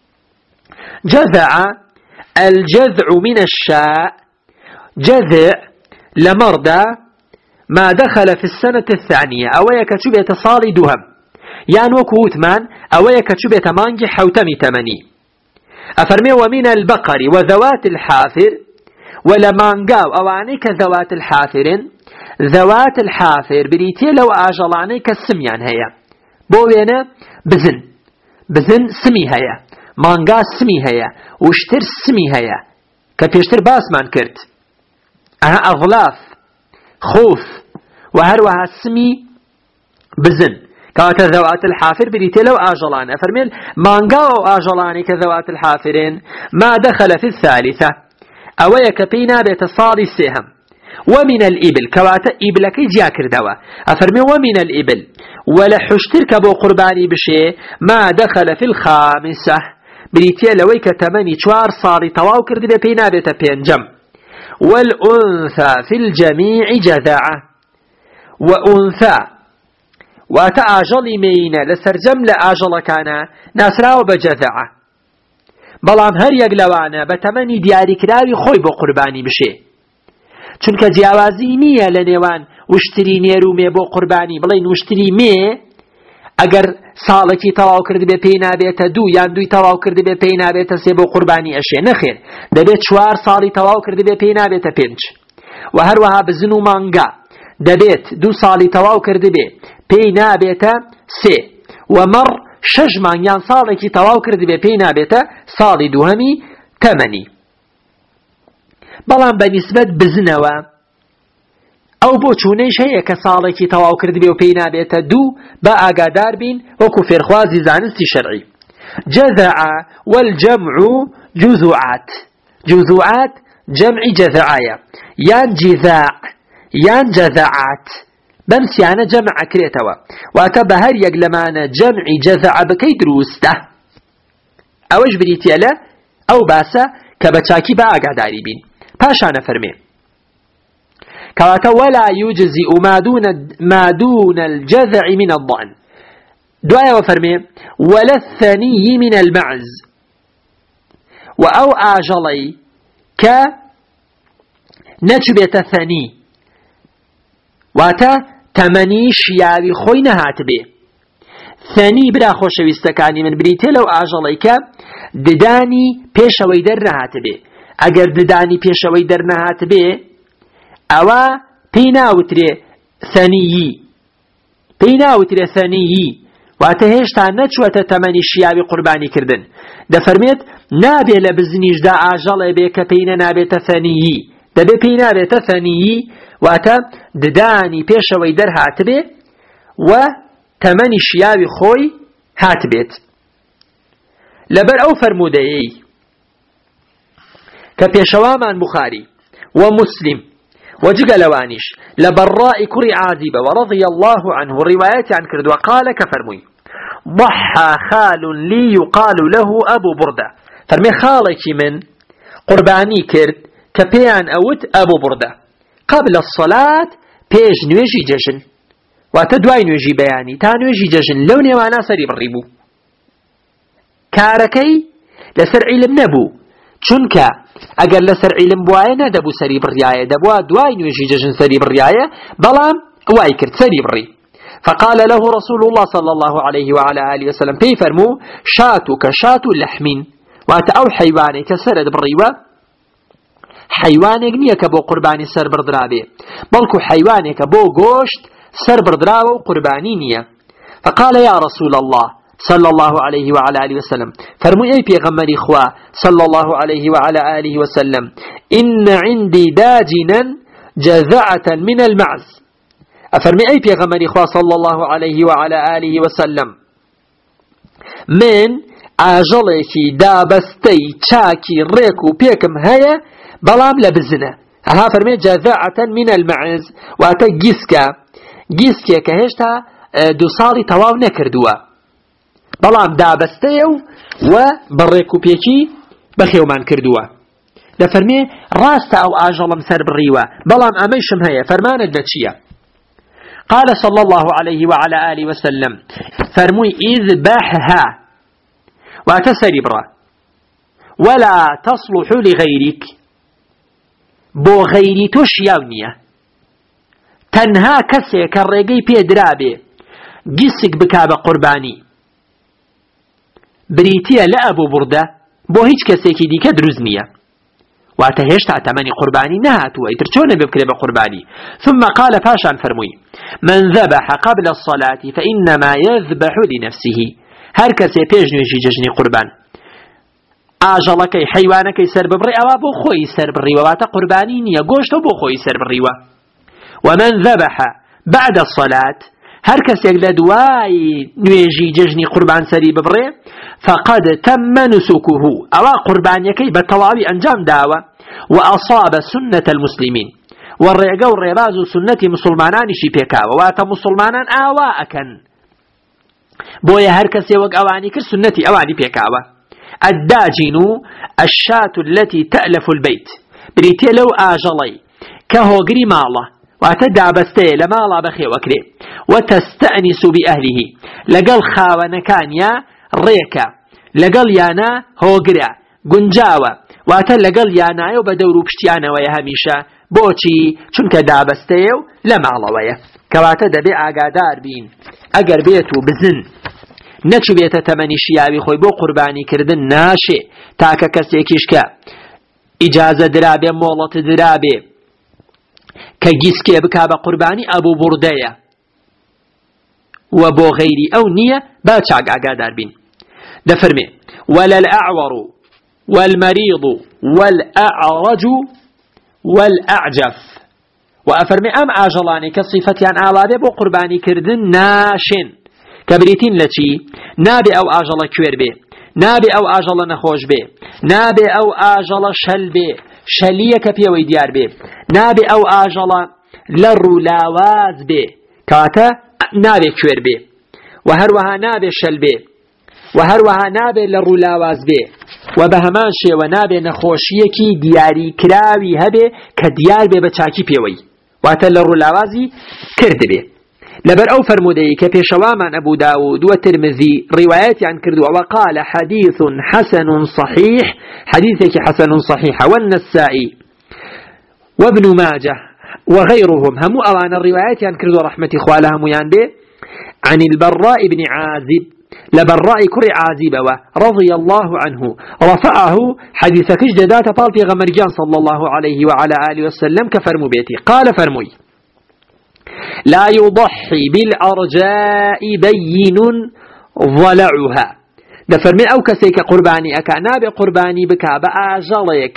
Speaker 1: جذع الجذع من الشاء جذع لمرضى ما دخل في السنة الثانية أويا كتبه تصالي دهم يعني وكوتمان أويا كتبه مانجي حوتمي تمني أفرمي ومن البقر وذوات الحافر ولمانقاو أوانيك ذوات الحافر ذوات الحافر بريتي لو آجلانيك السميان هيا بوينة بزن سمي هيا مانقا سمي هيا وشتر سمي هيا كبيشتر باسمان كرت أغلاف خوف وهروها سمي بزن كواتا ذوات الحافر بريتي لو آجلان أفرميل مانقاو آجلاني كذوات الحافرين ما دخل في الثالثة أويا كبينا بيتصالي السهم. ومن الإبل كواتا إبلكي جاكر دوا أفرمي ومن الإبل ولا حشتر كبو قرباني بشي ما دخل في الخامسة بريتي لوي كتمني 4 صالي تواو كرد بينا بيتا بينجم. والأنثى في الجميع جذعة وأنثى وتأجل مينا لسرجم لأجل كان ناسراو بجذعة بلام هر يقلوانا بتمني دياري كراوي خوي بو قرباني بشي چونك جیاوازی نییە لە نێوان وشتری نێرومێ بۆ قوربانی بڵین وشتری مێ ئەگەر ساڵێکی تەواو کرد بێ پێی نابێتە 2 یان 2 تەواو کرد بێ پێی نابێتە 3 بۆ قوربانی ئەشێ نەخێر دەبێت 4 ساڵی تەواو کرد بێ پێی نابێتە 5 و هەروەها بزن و مانگا دەبێت 2 ساڵی تەواو کرد بێ پێی نابێتە 3 و مەڕ 6 مانگ یان ساڵێکی تەواو کرد بێ پێی نابێتە ساڵی دووهەمی تەمەنی. بەڵام بەنسبەت بزنەوە ئەو بۆ چوونەیش هەیە کە ساڵێکی تەواو کرد بێ و پێی نابێتە 2 بە ئاگادار بین وەکو فێرخوازی زانستی شەرعی. جەذع والجەمع جوزوعات جوزوعات جەمعی جەذعایە یان جیذاع یان جەذعات بەمسیانە جەمع ئەکرێتەوە واتە بە هەر یەک لەمانە جەمعی جەذع بکەی دروستە. ئەوەش بریتە لە ئەو باسە کە بە چاکی بە ئاگاداری بین. پاشانە فەرمێ كواتا ولا يجزئ ما دون الجذع من الضأن دعاء وفرمي ولا الثني من المعز وأو آجلي ك نجبت ثني واتا تمنيش ياوي خوينة هاتبه ثني برا خوشويستكاني من بريتي لو آجلي ك دداني بيشوي در هاتبه اگر ددانی پێشەوەی دەرنەهات بێ ئەوە پێی ناوترێ ثەنیی واتە هێشتا نەچوەتە تەمەنی شیاوی قوربانی کردن. دەفەرمێت نابێ لە بزنیشدا ئاژەڵێ بێ کە پێی نەنابێتە ثەنیی دەبێ پێی نابێتە ثەنیی واتە ددانی پێشەوەی دەرهات بێ و تەمەنی شیاوی خۆی هات بێت. لەبەر ئەو فەرموودەیەی كبيشوامان بخاري ومسلم وجقلوانيش لبراء كري عازبة ورضي الله عنه روايات عن كرد وقال كفرمي ضحى خال لي يقال له أبو بردة فرمي خالك من قرباني كرد كبيان أوت أبو بردة قبل الصلاة بيج نويجي ججن وتدواي نويجي بياني تا نويجي ججن لو نوانا سري بالربو كاركي لسر علم نبو چونك اگر لسر علم بوايا ندبو سري بريايا دبوا دواي نويجي ججن سري بريايا بلام واي كرت سري بري. فقال له رسول الله صلى الله عليه وعلى آله وسلم بيفرمو شاتك شات لحم وات او حيوانك سرد بريوا حيوانك نيك بو قرباني سر بردرابي بلكو حيوانك بو گوشت سر بردراوة وقرباني نية. فقال يا رسول الله صلى الله عليه وعلى آله وسلم فرمي أي بيغمر إخوة صلى الله عليه وعلى آله وسلم إن عندي داجنا جذعة من المعز. أفرمي أي بيغمر إخوة صلى الله عليه وعلى آله وسلم من ئاژەڵێکی دابەستەی چاکی ڕێک و پێکم هەیە بەڵام لە بزنە. ئەها فەرمێ جەذعەتەن من المعز واتە گیسکێکە هێشتا 2 ساڵی تەواو نەکردووە بەڵام دابەستەیە و بەڕێک و پێکی بەخێومان کردووە. لە فەرمێ ڕاستە ئەو ئاژەڵم سەر بڕیوە بەڵام ئەمەیشم هەیە فەرمانت لە چییە؟ قال صلى الله عليه وعلى آله وسلم فرموي اذبحها واتسري برا ولا تصلح لغيرك بو غيري توش يونية تنها كسي كالرقي بيدرابي قسك بكاب قرباني بريتيا لأبو بردة بو هيج كسيكي دي كدرزنية واتهشت عتماني قرباني نهاتوا يترشون ببكري بقرباني. ثم قال فاشان فرموي من ذبح قبل الصلاة فإنما يذبح لنفسه هر كسي بيجنوشي ججني قربان ئاژەڵەکەی حەیوانەکەی سەر ببڕێ ئەوە بۆ خۆی سەر بڕیوە واتە قوربانی نییە گۆشتە بۆ خۆی سەر بڕیوە. ومن ذبح بعد الصلاة هر کەسێک لە دوای نوێژی جژنی قوربان سەری ببڕێ فقد تم نسكه ئەوە قوربانیەکەی بە تەواوی ئەنجام داوە وأصاب سنة المسلمين والڕێگە و ڕێباز و سنەتی مسلمانانیشی پێکاوە واتە مسلمانان ئاوا ئەکەن بۆیە هەر کەسێ وەک ئەوانی کرد سنەتی ئەوانی پێکاوە. الداجن الشاة التي تألف البيت بريتي لو آجلي كهوغري ماله واتدابستي لمالا بخي وكري وتستأنس بأهله لقل خاونكانيا ريكا لقل يانا هوغرا قنجاوة واتلقل يانا وبدورو بشتيانا ويا هميشا بوچي چونك دابستيو لمالا ويا كواتا دبي آقادار بين اگر بيتو بزن نەچوو بێتە تەمەنی شیاوی خۆی بۆ قوربانی کردن ناشێ تاکە کەسێکیش کە ئیجازە درابێ مۆڵەت درابێ کە گیسکێ بکا بە قوربانی ئەبوو بوردەیە و بۆ غەیری ئەو نییە با چاک ئاگادار بین. دەفەرمێ ولا الأعور والمريض والأعرج والأعجف وأفرمي أم آجلاني كصفتيان آلابي بو قرباني كردن ناشن كبريتين لچی نابي أو آجل كوير بي نابي أو آجل نخوش بي نابي أو آجل شل بي شلية كبيوي ديار بي نابي أو آجل لرو لاواز بي كاتا نابي كوير بي وهروها نابي شل بي وهروها نابي لرو لاواز بي وبهمان شي ونابي نخوشيكي دياري كراوي هبي كديار بي بچاكي بيوي واتا لرو لawازي كرد بي لبر أو فرمودي كبيشوامان أبو داود والترمذي روايات عن كردو وقال حديث حسن صحيح حديثك حسن صحيح والنسائي وابن ماجه وغيرهم هم أوان الروايات عن كردو رحمة إخوالهم يانبي عن البراء بن عازب لبراء كر عازب رضي الله عنه رفعه حديثك جدات طال في غمرجان صلى الله عليه وعلى آله وسلم كفرمو بيتي قال فرموي لا يضحي بالأرجاء بين ضلعها دفرمي أو كسيك قرباني أكا نابي قرباني بكا بآجاليك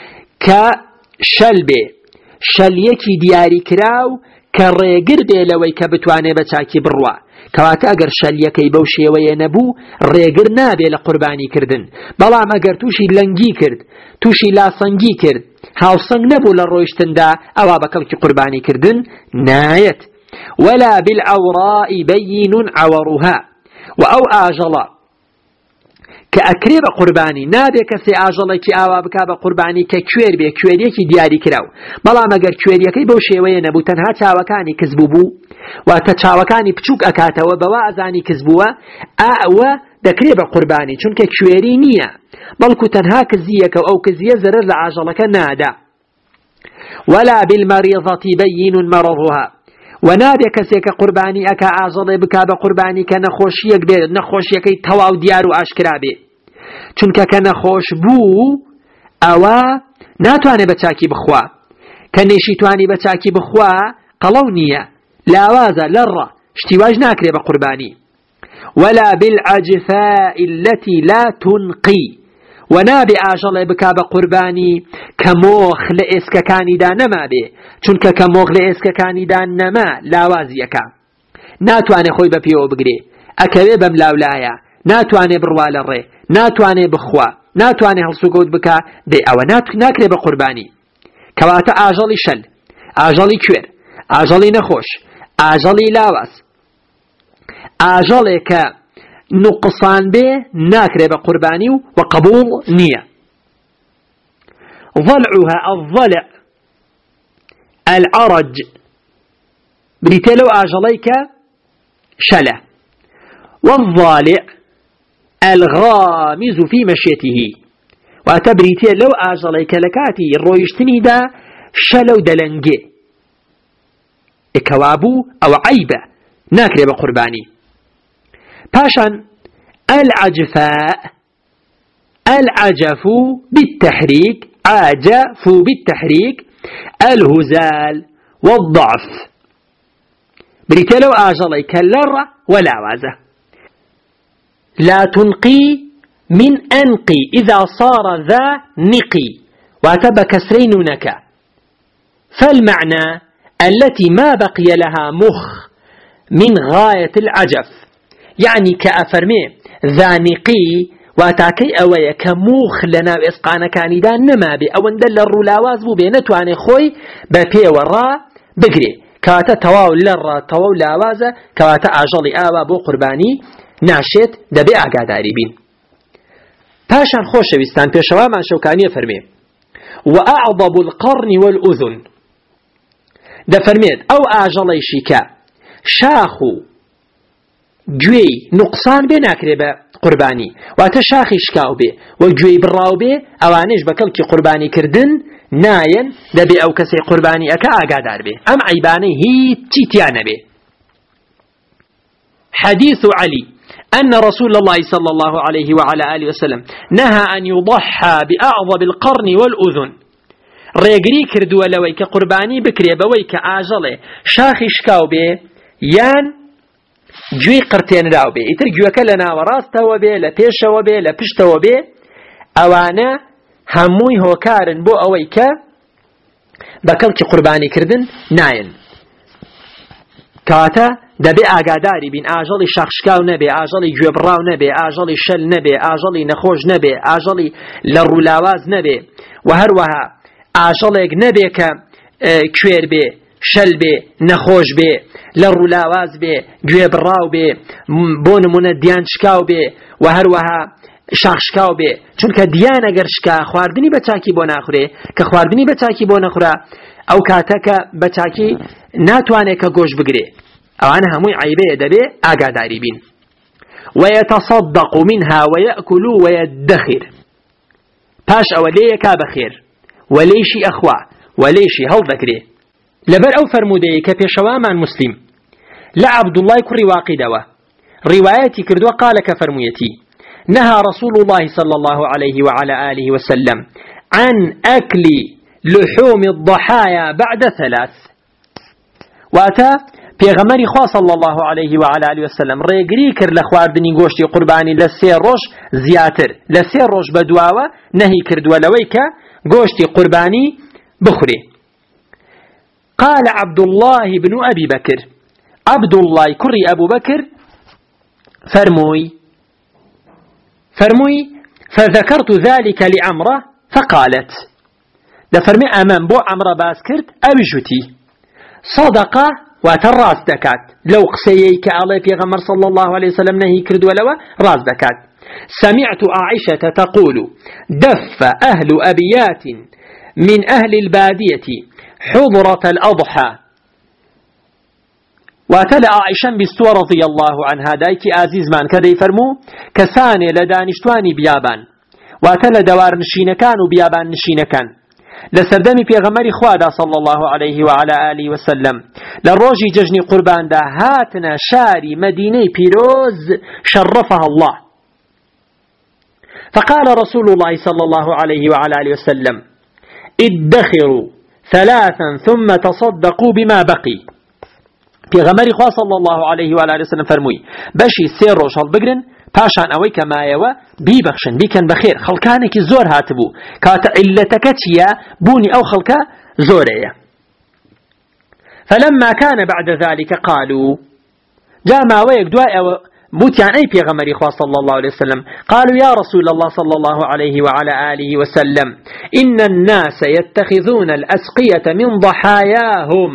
Speaker 1: كشلبي شليكي دياري كراو كريقر بيلوي كبتواني بتاكي بروا كواتا اگر شليكي بوشي وينبو ريقر نابي لقرباني كردن بلام اگر توشي لنگي كرد توشي لاسنگي كرد هاوسنگ نبو لرويشتن دا اوا بكالكي قرباني كردن نايت ولا بالعوراء بين عورها وأو آجلا كأكريب قرباني نابي كسي آجلا كي آوا بكاب قرباني ككوير بي كويريكي دياري كراو بلا مگر كويريكي بوشي وينبو تنها چاوكاني كزبوبو وتچاوكاني بچوك أكاتا وبوازاني كزبوا أعوى دكريب قرباني چونك كويري نيا بلكو تنها كزيك أو كزيه زرر لعاجلك نادا ولا بالمريضة بين مرضها ونابي كسيك قرباني أكا آزالي بكا بقرباني كنخوشيك بي نخوشيكي تواو ديارو أشكرا بي چونك كنخوش بو أوا ناتواني بچاكي بخوا كنيشي تواني بچاكي بخوا قلونية لاوازە لەڕە شتیواژ ناکرێ بە قوربانی ولا بالعجفاء التي لا تنقي ونابي ئاژەڵێ بکا بە قوربانی کە مۆخ لە ئێسکەکانیدا نەما بێ چونکە کە مۆخ لە ئێسکەکانیدا نەما لاوازیەکە ناتوانێ خۆی بە پێوە بگرێ ئەکەوێ بەم لاولایە ناتوانێ بڕوا لە ڕێ ناتوانێ بخوا ناتوانێ هەڵسوگەوت بکە دەی ئەوە ناکرێ بە قوربانی کەواتە ئاژەڵی شەل ئاژەڵی کوێر ئاژەڵی نەخۆش ئاژەڵی لاواز ئاژەڵێک کە نقصان بێ ناکرێ بە قوربانی و قبول نییە ضلعها الضلع العرج بریتێ لەو ئاژەڵەی کە شەلە والضالع الغامز في مشيته واتە بریتێ لەو ئاژەڵەی کە لە کاتی ڕۆیشتنیدا شەلە و دەلەنگێ ئێکەوابوو ئەوە عەیبە ناکرێ بە قوربانی پاشان العجفاء العجف بالتحريك عجف بالتحريك الهزال والضعف بريتلو آجلي كاللر ولا وازة لا تنقي من أنقي إذا صار ذا نقي واتب كسرين نكا فالمعنى التي ما بقي لها مخ من غاية العجف يعني كأفرمي ذا نقي واتاكي أويا كموخ لنا إسقانا كانيدا نما بي أو اندل الرولاواز بو بي نتواني خوي ببي ورا بقري كواتا تواو لرا تواو لاوازا كواتا أجالي آوا بو قرباني ناشيت دبي أقاداري بين پاشان خوش ويستان بيشوا من شوكانية فرمي وأعضب القرن والأذن ده فرميت أو أجالي شيكا شاخو گوێی نقصان بێ ناکرێ بە قوربانی واتە شاخی شکاو بێ و گوێی بڕاو بێ ئەوانش بە کەڵکی قوربانی کردن نایەن دەبێ ئەو کەسەی قوربانی ئەکا ئاگادار بێ ئەم عیبانەی هیچی تیا نەبێ حديث علي أن رسول الله صلى الله عليه وعلى آله وسلم نهى أن يضحى بأعضب القرن والأذن ڕێگری کردووە لەوەی کە قوربانی بکرێ بەوەی کە ئاژەڵێ شاخی شکاو بێ یان گوێی قرتێنراو بێ ئیتر گوێەکە لە ناوەڕاستەوە بێ لە پێشەوە بێ لە پشتەوە بێ ئەوانە هەمووی هۆکارن بۆ ئەوەی کە بە کەڵکی قوربانی کردن نایەن کەواتە دەبێ ئاگاداری بین ئاژەڵی شاخشکاو نەبێ ئاژەڵی گوێبڕاو نەبێ ئاژەڵی شەل نەبێ ئاژەڵی نەخۆش نەبێ ئاژەڵی لە ڕوولاواز نەبێ و هەروەها ئاژەڵێک نەبێ کە کوێر بێ شەل بێ نەخۆش بێ لە ڕوولاواز بێ گوێ بڕاو بێ بۆ نمونە دیان شکاو بێ و هەروەها شاخشکاو بێ چونکە دیان ئەگەر شکا خواردنی بە چاکی بۆ ناخورێ کە خواردنی بە چاکی بۆ نەخورا ئەو کاتەکە بە چاکی ناتوانێت کە گۆشت بگرێ ئەوانە هەمووی عیبەیە دەبێ ئاگاداری بین ويتصدق منها ويأكل ويدخر پاش ئەوە لێیەکا بەخێر وەلێیشی ئەخوا وەلێیشی هەڵدەگرێ لبر او فرمودەیە کە پێشەوامان مسلم لە عەبدوڵڵای کوڕی واقیدەوە ڕیوایەتی کردووە قالە کە فەرموویەتی نهى رسول الله صلى الله عليه وعلى آله وسلم عن أكل لحوم الضحايا بعد 3 واتا پێغەمبەری خوا صلى الله عليه وعلى آله وسلم ڕێگری کرد لە خواردنی گۆشتی قوربانی لە 3 ڕۆژ زیاتر لە 3 ڕۆژ بەدواوە نەهی کردووە لەوەی کە گۆشتی قوربانی بخورێ قال عبد الله بن أبي بكر عبد الله كري أبو بكر فرموي فذكرت ذلك لعمرة فقالت دفرمي أمام بو عمرة باسكرت أبجتي صدقة وتراس دكات لو قسيك على پیغمبر صلى الله عليه وسلم نهي كرد ولو راس دكات سمعت عائشة تقول دف أهل أبيات من أهل البادية حضرة الأضحى واتلا عائشة بستوى رضي الله عنها دايكي عزيز من كذا يفرمو كساني لدانشتواني بيابان واتلا دوار نشينكان وبيابان نشينكان لسردمي بيغمري خوادا صلى الله عليه وعلى آله وسلم للروجي ججني قربان دا هاتنا شاري مديني بيروز شرفها الله فقال رسول الله صلى الله عليه وعلى آله وسلم ادخروا 3 ثم تصدقوا بما بقي پێغەمبەری خوا صلی الله عليه و آله وسلم فەرمووی بەشی سێ ڕۆژ هەڵبگرن پاشان ئەوەی کە مایەوە بیبەخشن بیکەن بەخێر خەڵکانێکی زۆر هاتبوو کاتە عیلەتەکە چییە بوونی ئەو خەڵکە زۆرەیە. فلما كان بعد ذلك قالوا جاء ماوەیەک دوای ئەوە بوتیان ئەی پێغەمبەری خوا صلی الله عليه وسلم قالوا يا رسول الله صلى الله عليه وعلى آله وسلم إن الناس يتخذون الأسقية من ضحاياهم.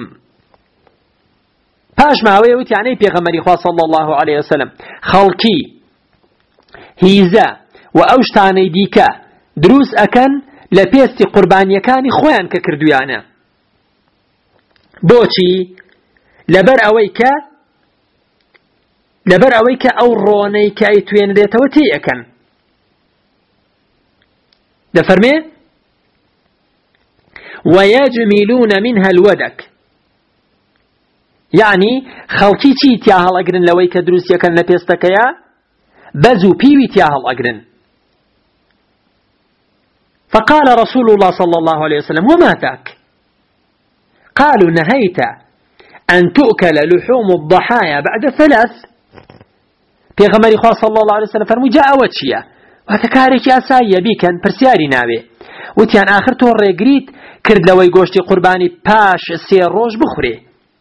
Speaker 1: پاش ماوەیە وتیان ئەی پێغەمبەری خوا صلی الله عليه وسلم خەڵکی هیزە و ئەو شتانەی دیکە دروست ئەکەن لە پێستی قوربانیەکانی خۆیان کە کردویانە. بۆچی؟ لەبەر ئەوەی کە ئەو ڕۆنەی کە ئەیتوێنرێتەوە تێی ئەکەن. دەفەرمێ ويجملون منها الودك، يعني خەڵکی چی تیا هەڵئەگرن لەوەی کە دروستیەکەن لە پێستەکەیە بەز و پیوی تیا هەڵئەگرن. فقال رسول الله صلى الله عليه وسلم وما ذاك؟ قالوا نهيت أن تؤكل لحوم الضحايا بعد 3. پێغەمبەری خوا صلی الله عليه وسلم فەرمووی جا ئەوە چییە؟ واتە کارێکی ئاساییە بیکەن پرسیاری ناوێ. وتیان آخر تۆ ڕێگریت کرد لەوەی گۆشتی قوربانی پاش 3 ڕۆژ بخورێ.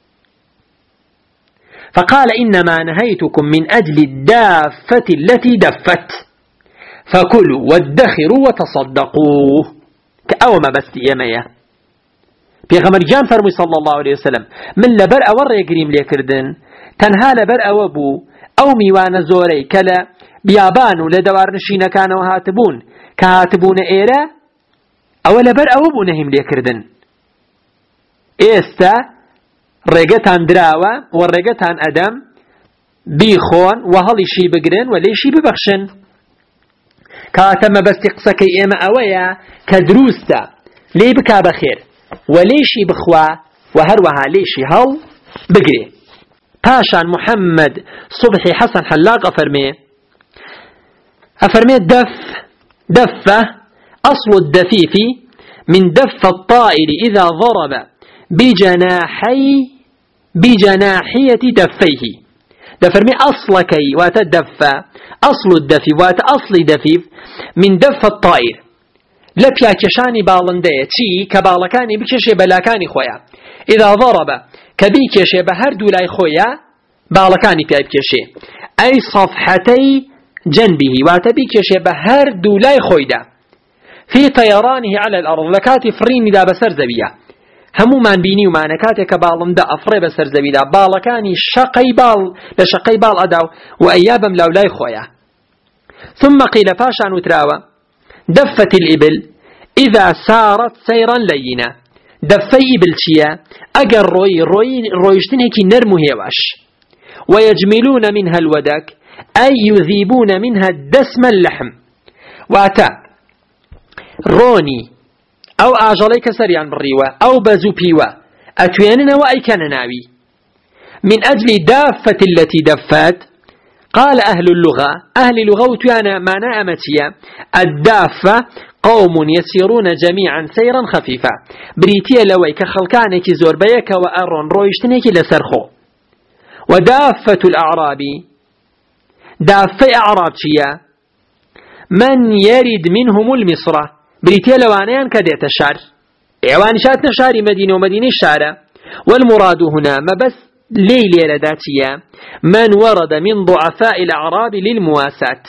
Speaker 1: فقال إنما نهيتكم من أجل الدافة التي دفت فكلوا وادخروا وتصدقوا. كأو ما بس يمية پێغەمبەر جان فەرمووی صلی الله عليه وسلم من لەبەر ئەوە ڕێگریم لێکردن تەنها لەبەر ئەوە بوو ئەو میوانە زۆرەی کە لە بیابان و لە دەوارنشینەکانەوە هاتبوون کە هاتبوونە ئێرە ئەوە لەبەر ئەوە بوو نەهیم لێکردن. ئێستا ڕێگەتان دراوە و ڕێگەتان ئەدەم بیخۆن و هەڵیشی بگرن و لێشی ببەخشن. کاتە مەبەستی قسەکەی ئێمە ئەوەیە کە دروستە لێ بکا بەخێر و لێشی بخوا و هەروەها لێشی هەڵ بگرێ. پاشان محمد صبحي حسن حلاق أفرمي دفة أصل الدفيف من دف الطائر إذا ضرب بجناحية دفيه. دفرمي أصلكي واتدفى أصل الدفي واتأصل دفيف من دف الطائر لبيا كشاني بالندية تي كبالكاني بكشي بلاكاني خويا إذا ضرب كبيكشي بهر دولاي خويا بالكاني بيا بكشي أي صفحتي جنبه واتبيكشي بهر دولاي خويدا في طيرانه على الأرض لكاتي فريني دا بسر زبيا همو من بيني ومعنكاتي كبالندا أفري بسر زبيدا بالكاني شقي بال أداو وأيابم لولاي خويا. ثم قيل فاشان وتراوى دفت الإبل إذا سارت سيرا لينا. دفي إبل شيا أجر رويشتن هيك نرمو هيواش. ويجملون منها الودك أي يذيبون منها الدسم اللحم. واتا روني أو آجالي كسريان بالريوة أو بزوبيوة أتويننا وأي كان ناوي من أجل دافة التي دفت. قال أهل اللغة وتوانا معنى أمتيا الدافة قوم يسيرون جميعا سيرا خفيفا بريتيا لوي كخلقانك زوربيك وأرون رويشتنك لسرخو. ودافة الأعراب دافة أعراب شيا من يرد منهم المصرة بريتيا لوانيان كديت الشعر إعوانشاتنا شعر مدينة ومدينة الشعر. والمراد هنا ما بس ليلة لداتيا من ورد من ضعفاء الأعراب للمواساة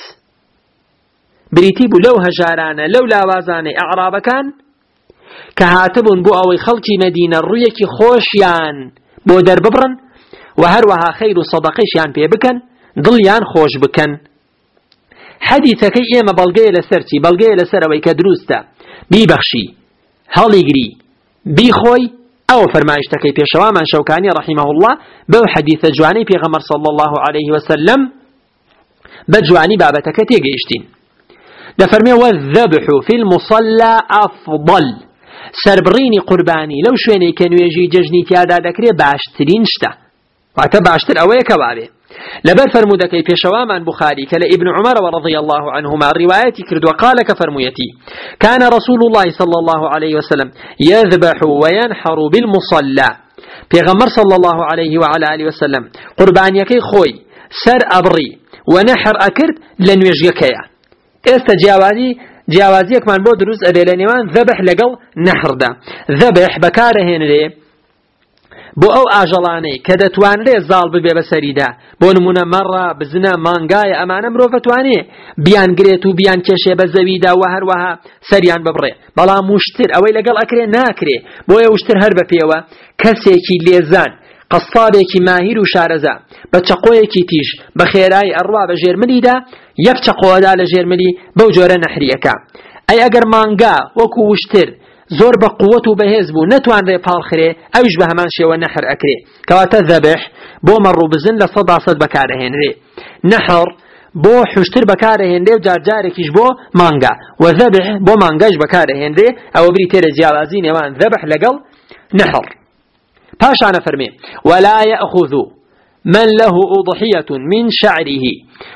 Speaker 1: بريتيب لو هجارانا لو لاوازان أعراب كان كهاتب بو أوي خلقي مدينة الرؤيك خوشيان بو در ببرن وهروها خير صدقيشيان بيبكن ضليان خوش بكن. حديثك إيما بلغي لسرتي بلغي لسروي كدروستا بيبخشي هاليقري بيخوي أو فرمايشتكي بيشوا من شوكاني رحمه الله بو حديث جواني بيغمر صلى الله عليه وسلم بجواني بابتك تيجيشتين. دفرمي والذبح في المصلى أفضل. سربريني قرباني لو شويني كانوا يجي ججني تيادا ذكري باشترين شتا وعتا باشتر أوي كبابي لبر فرمودكي بيشوا من بخاري كلا ابن عمر ورضي الله عنهما روايتي كرد وقال كفرميتي كان رسول الله صلى الله عليه وسلم يذبح وينحر بالمصلى پیغمبر صلى الله عليه وعلى آله وسلم قربانيكي خوي سر أبري ونحر أكرد لنويجيكيا جیاوازیەک مان بۆ دروست ئەبێ لە نێوان ذەبح لەگەڵ نەحردا. ذەبح بەکارەهێنرێ بۆ ئەو ئاژەڵانەی کە دەتوانرێ زاڵ ببێ بەسەریدا، بۆ نمونە مەڕە، بزنە، مانگایە، ئەمانە مرۆڤ ئەتوانێ بیان گرێت و بیان کێشێ بە زەویدا و هەروەها سەریان ببڕێ. بەڵام وشتر ئەوەی لەگەڵ ئەکرێ ناکرێ، بۆیە وشتر هەر بە پێوە کەسێکی لێزان، قەسابێکی ماهیر و شارەزا بە چەقۆیەکی تیژ بە خێرایی ئەڕوا بە ژێرملیدا یەک چەقۆدا لە ژێرملی بەو جۆرە نەحریەکە. ئەی ئەگەر مانگا وەکو وشتر زۆر بە قووەت و بەهێز بوو نەتوانرێ پاڵخرێ، ئەویش بە هەمان شێوە نەحر ئەکرێ. کەواتە ذەبح بۆ مەڕوو بزن لە 100% بەکارەهێنرێ، نەحر بۆ حشتر بەکارەهێنرێ و جارجارێکیش بۆ مانگا، و ذەبح بۆ مانگاش بەکارەهێنرێ. ئەوە بریتێرە جیاوازی نێوان ذەبح لەگەڵ نەحر. پاشانە فەرمێ ولا يأخذ من له أضحية من شعره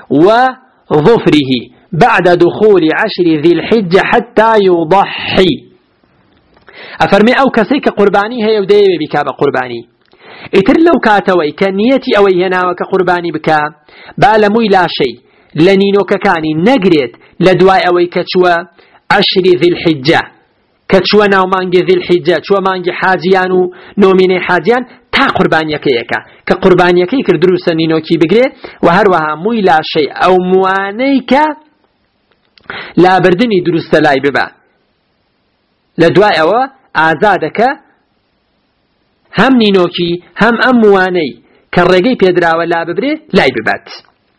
Speaker 1: وظفره بعد دخول 10 ذي الحجة حتى يضحي. أفرمي أو كسيك قرباني هي وديوي بكا بقرباني إتر لو كاتوي كنيتي أو يناوك قرباني بكا بالموي لا شيء لنينو ككاني نقريت لدواي أوي كتشوى 10 ذي الحجة، كتشوى ناو مانجي ذي الحجة شوى مانجي حاجيان و نوميني حاجيان تا قربانيكيكا كقربانيكي كردروسا نينوكي بقري وهروها موي لا شيء أو موانيكا لا بردني دروس لاي ببا لدواي أوا آزادك هم نينوكي هم أمواني كالرقي بيدرا ولا ببري لاي ببات.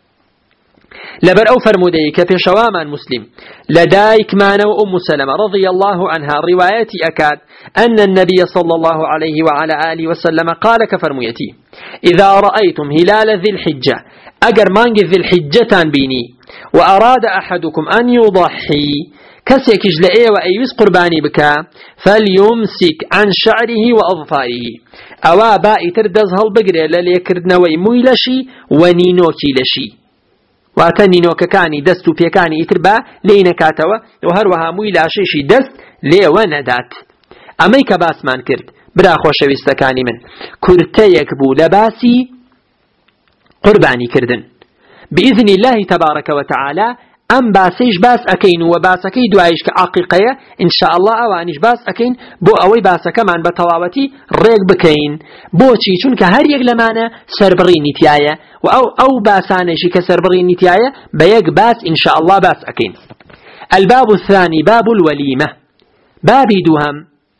Speaker 1: لبر أو فرمودي كبشوامان مسلم لدايك مانا وأم سلمة رضي الله عنها رواياتي أكاد أن النبي صلى الله عليه وعلى آله وسلم قال كفرميتي إذا رأيتم هلال ذي الحجة أجر مانج ذي الحجة بيني وأراد أحدكم أن يضحي كسيكج لأي وأيوز قرباني بكا فليمسك عن شعره وأظفاره أوا باء تردز هالبقرة لليكردنا ويمويلشي ونينوكي لشي واتە نینۆکەکانی دەست و پێکانی ئیتر بە لێی نەکاتەوە و هەروەها مووی لاشێشی دەست لێوە نەدات. ئەمەی کە باسمان کرد برا خۆشەویستەکانی من کورتەیەک بوو لە باسی قوربانی کردن بإذن الله تبارك وتعالى. ئەم باسەیش باس ئەکەین و باسەکەی دوایش کە عەقیقەیە ئینشاء الله ئەوانیش باس ئەکەین بۆ ئەوەی باسەکەمان بە تەواوەتی ڕێک بکەین. بۆچی؟ چونکە هەر یەک لەمانە سەربڕینی تایە و ئەو باسانێکی کە سەربڕینی تایە بە یەک باس ئینشاء الله باس ئەکەین. الباب الثاني باب الوليمة. بابی دووهەم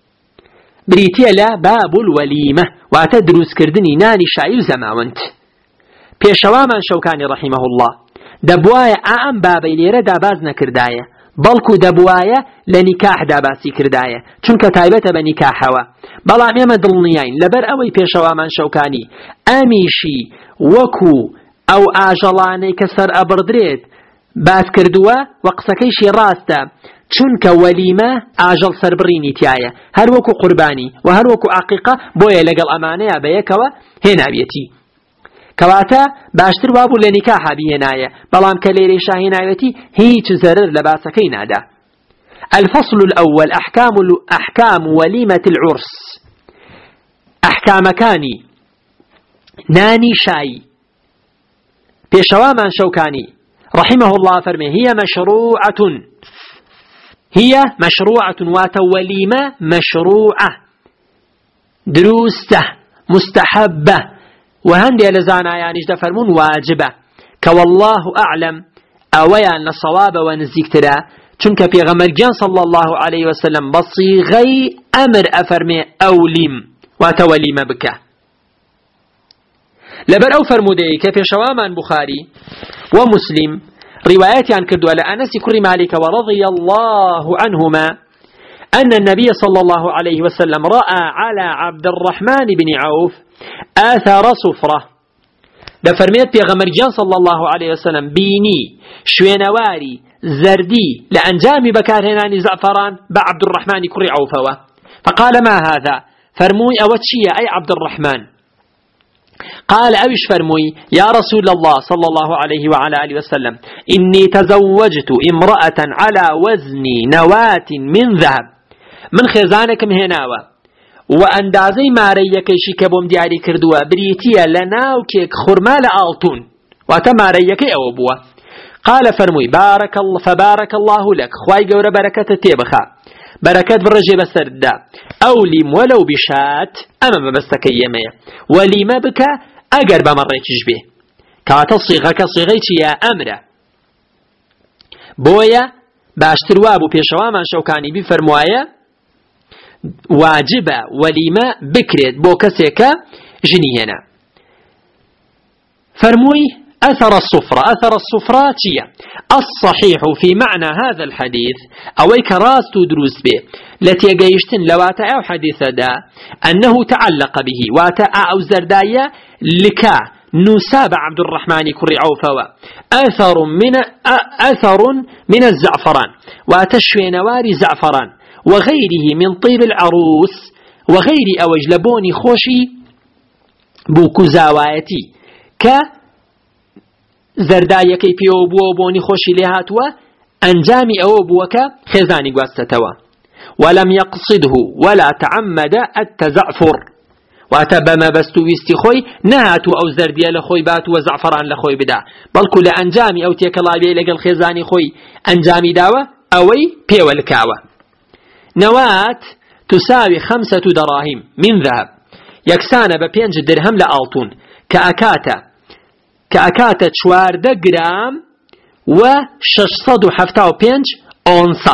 Speaker 1: بریتیە لە باب الوليمة واتە دروستکردنی نانی شایی و زەماوەند. پێشەوامان شەوکانی ڕەحیمەه الله دەبوایە ئەم بابەی لێرە داباز نەکردایە، بەڵکو دەبوایە لە نیکاح داباسی کردایە چونکە تایبەتە بە نیکاحەوە. بەڵام ئێمە دڵنیاین لەبەر ئەوەی پێشەوامان شەوکانی ئەمیشی وەکو ئەو ئاژەڵانەی کە سەر ئەبڕدرێت باس کردووە و قسەکەیشی ڕاستە، چونکە وەلیمە ئاژەڵ سەربڕینی تایە هەر وەکو قوربانی و هەر وەکو عەقیقە، بۆیە لەگەڵ ئەمانەیە بەیەکەوە هێناویەتی. کەواتە باشتر وابوو لە نیکاحا بهێنایە، بەڵام کە لێرەی شاهێناوێتی هیچ زەرر لە باسەکەی نادا. الفصل الأول أحكام وليمة العرس. أحكامكاني ناني شاي بيشوامان شوكاني رحمه الله فرمي هي مشروعة وتوليمة مشروعة دروسته مستحبة وهندي لزانا يعني فرمون واجبة كوالله أعلم أويان لصواب ونزيكترا چونك پیغمبر صلى الله عليه وسلم بصيغي أمر أفرمي أوليم وتوليم بك لبر أو فرمودي كفي شوامان بخاري ومسلم رواياتي عن كردو على أنس كرم عليك ورضي الله عنهما أن النبي صلى الله عليه وسلم رأى على عبد الرحمن بن عوف آثار صفرة دفرميت بيغمر صلى الله عليه وسلم بيني شوينواري زردي لأنجام بكار هناني زعفران بعبد الرحمن كري عوفوا فقال ما هذا؟ فرموي أوتشي أي عبد الرحمن؟ قال أوش فرموي يا رسول الله صلى الله عليه وعلى آله وسلم إني تزوجت امرأة على وزن نواة من ذهب من خزانك مهناوة وأندازي ماريكيشي كبوم دياري كردوا بريتيا لناوكيك خرمال آلتون واتا ماريكي أو بوا قال فرموي فبارك الله لك خواي قورة بركة تيبخا بركة برجي بسردا أولم ولو بشات أما بستكي يميا ولما بك أقر بمريكش به كاتا صيغة كصيغيتي يا أمره بويا باشتر وابو بيشوا من شوكاني بفرموايا واجبة ولما بكرت بو كسيكا جنيهنا فرموي أثر الصفرة تيا الصحيح في معنى هذا الحديث أويك راس تدروس به التي يجيشتن لواتا أو حديث دا أنه تعلق به واتا أو زردايا لكا نساب عبد الرحمن كري عوفوا أثر من الزعفران واتشوي نواري زعفران وغيره من طيب العروس وغير أوجلبوني خوشي بوكو زاواتي زردايا كي بيو بوني خوشي لهاتوا أنجامي أو بوكا خزاني قواستتوا ولم يقصده ولا تعمد التزعفر واتبما بستو ويستخوي نهاتو أو زرديا لخوي باتو وزعفران لخوي بدا بل كل أنجامي أو تيكلاوي لقل خزاني خوي أنجامي داوة أوي بيو الكاوة نوات تساوي 5 دراهم من ذهب يكسان ب5 درهم لألتون كأكاتا 4 جرام و 675 أونصة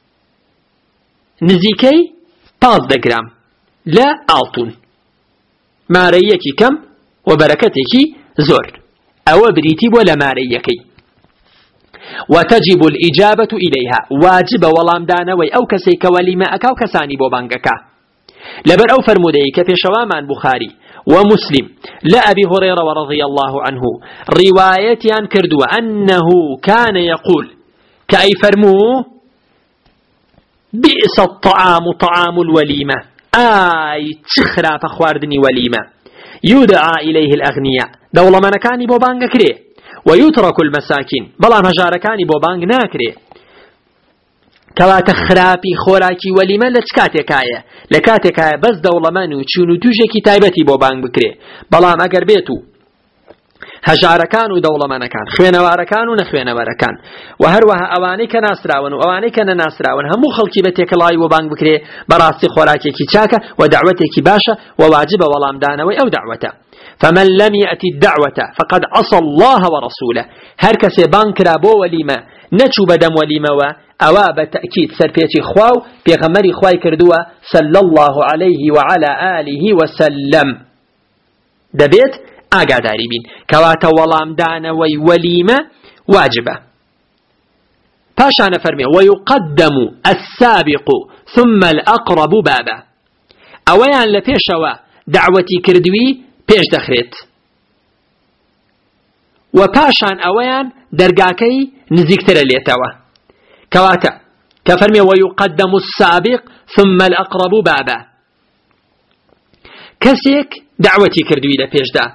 Speaker 1: نزيكي 15 جرام لا ألتون ماريكي كم وبركتك زور أو بريتي ولا ماريكي وتجب الإجابة إليها واجب والام دانوي أو كسيك ولما أكاو كساني بوبانكا لبر أو فرموديك في شوامان بخاري ومسلم لا أبي هريرة ورضي الله عنه رواية كردوا أنه كان يقول كأي فرموه بئس الطعام طعام الوليمة تخرا فخواردني وليمة يدعى إليه الأغنياء دولة من كان بوبانك كري ويترك المساكين بلا مجاركان بوبانك ناكري كوا تخرابي خوراكي وليمة لكاتكايا بس دولة منو تشونو توجي كتابتي بوبانك بكري بلا ما قربيتو هجاركان ودولة منكان خوينواركان ونخوينواركان وهروها أوانيك ناسراون وأوانيك ناسراون همو خلقي بتيك الله وبانك بكري براسي خوراكي كيشاكا ودعوتك باشا وواجب والام دانوي أو دعوته فمن لم يأتي الدعوة فقد عصى الله ورسوله هركس بانكرا بو وليمة نچو بدم وليمة أوا بتأكيد سربيتي خواو بيغمري خواي كردوا صلى الله عليه وعلى آله وسلم دبيت آقا داري بين كواتا ولام دانوي وليمة واجبة باشا فرمي ويقدم السابق ثم الأقرب بابا أويان لبيشوا دعوتي كردوي بيش دخريت وباشان أويان درقاكي نزيكتر ليتوا كواتا كفرمي ويقدم السابق ثم الأقرب بابا كسيك دعوتي كردوي لبيش دا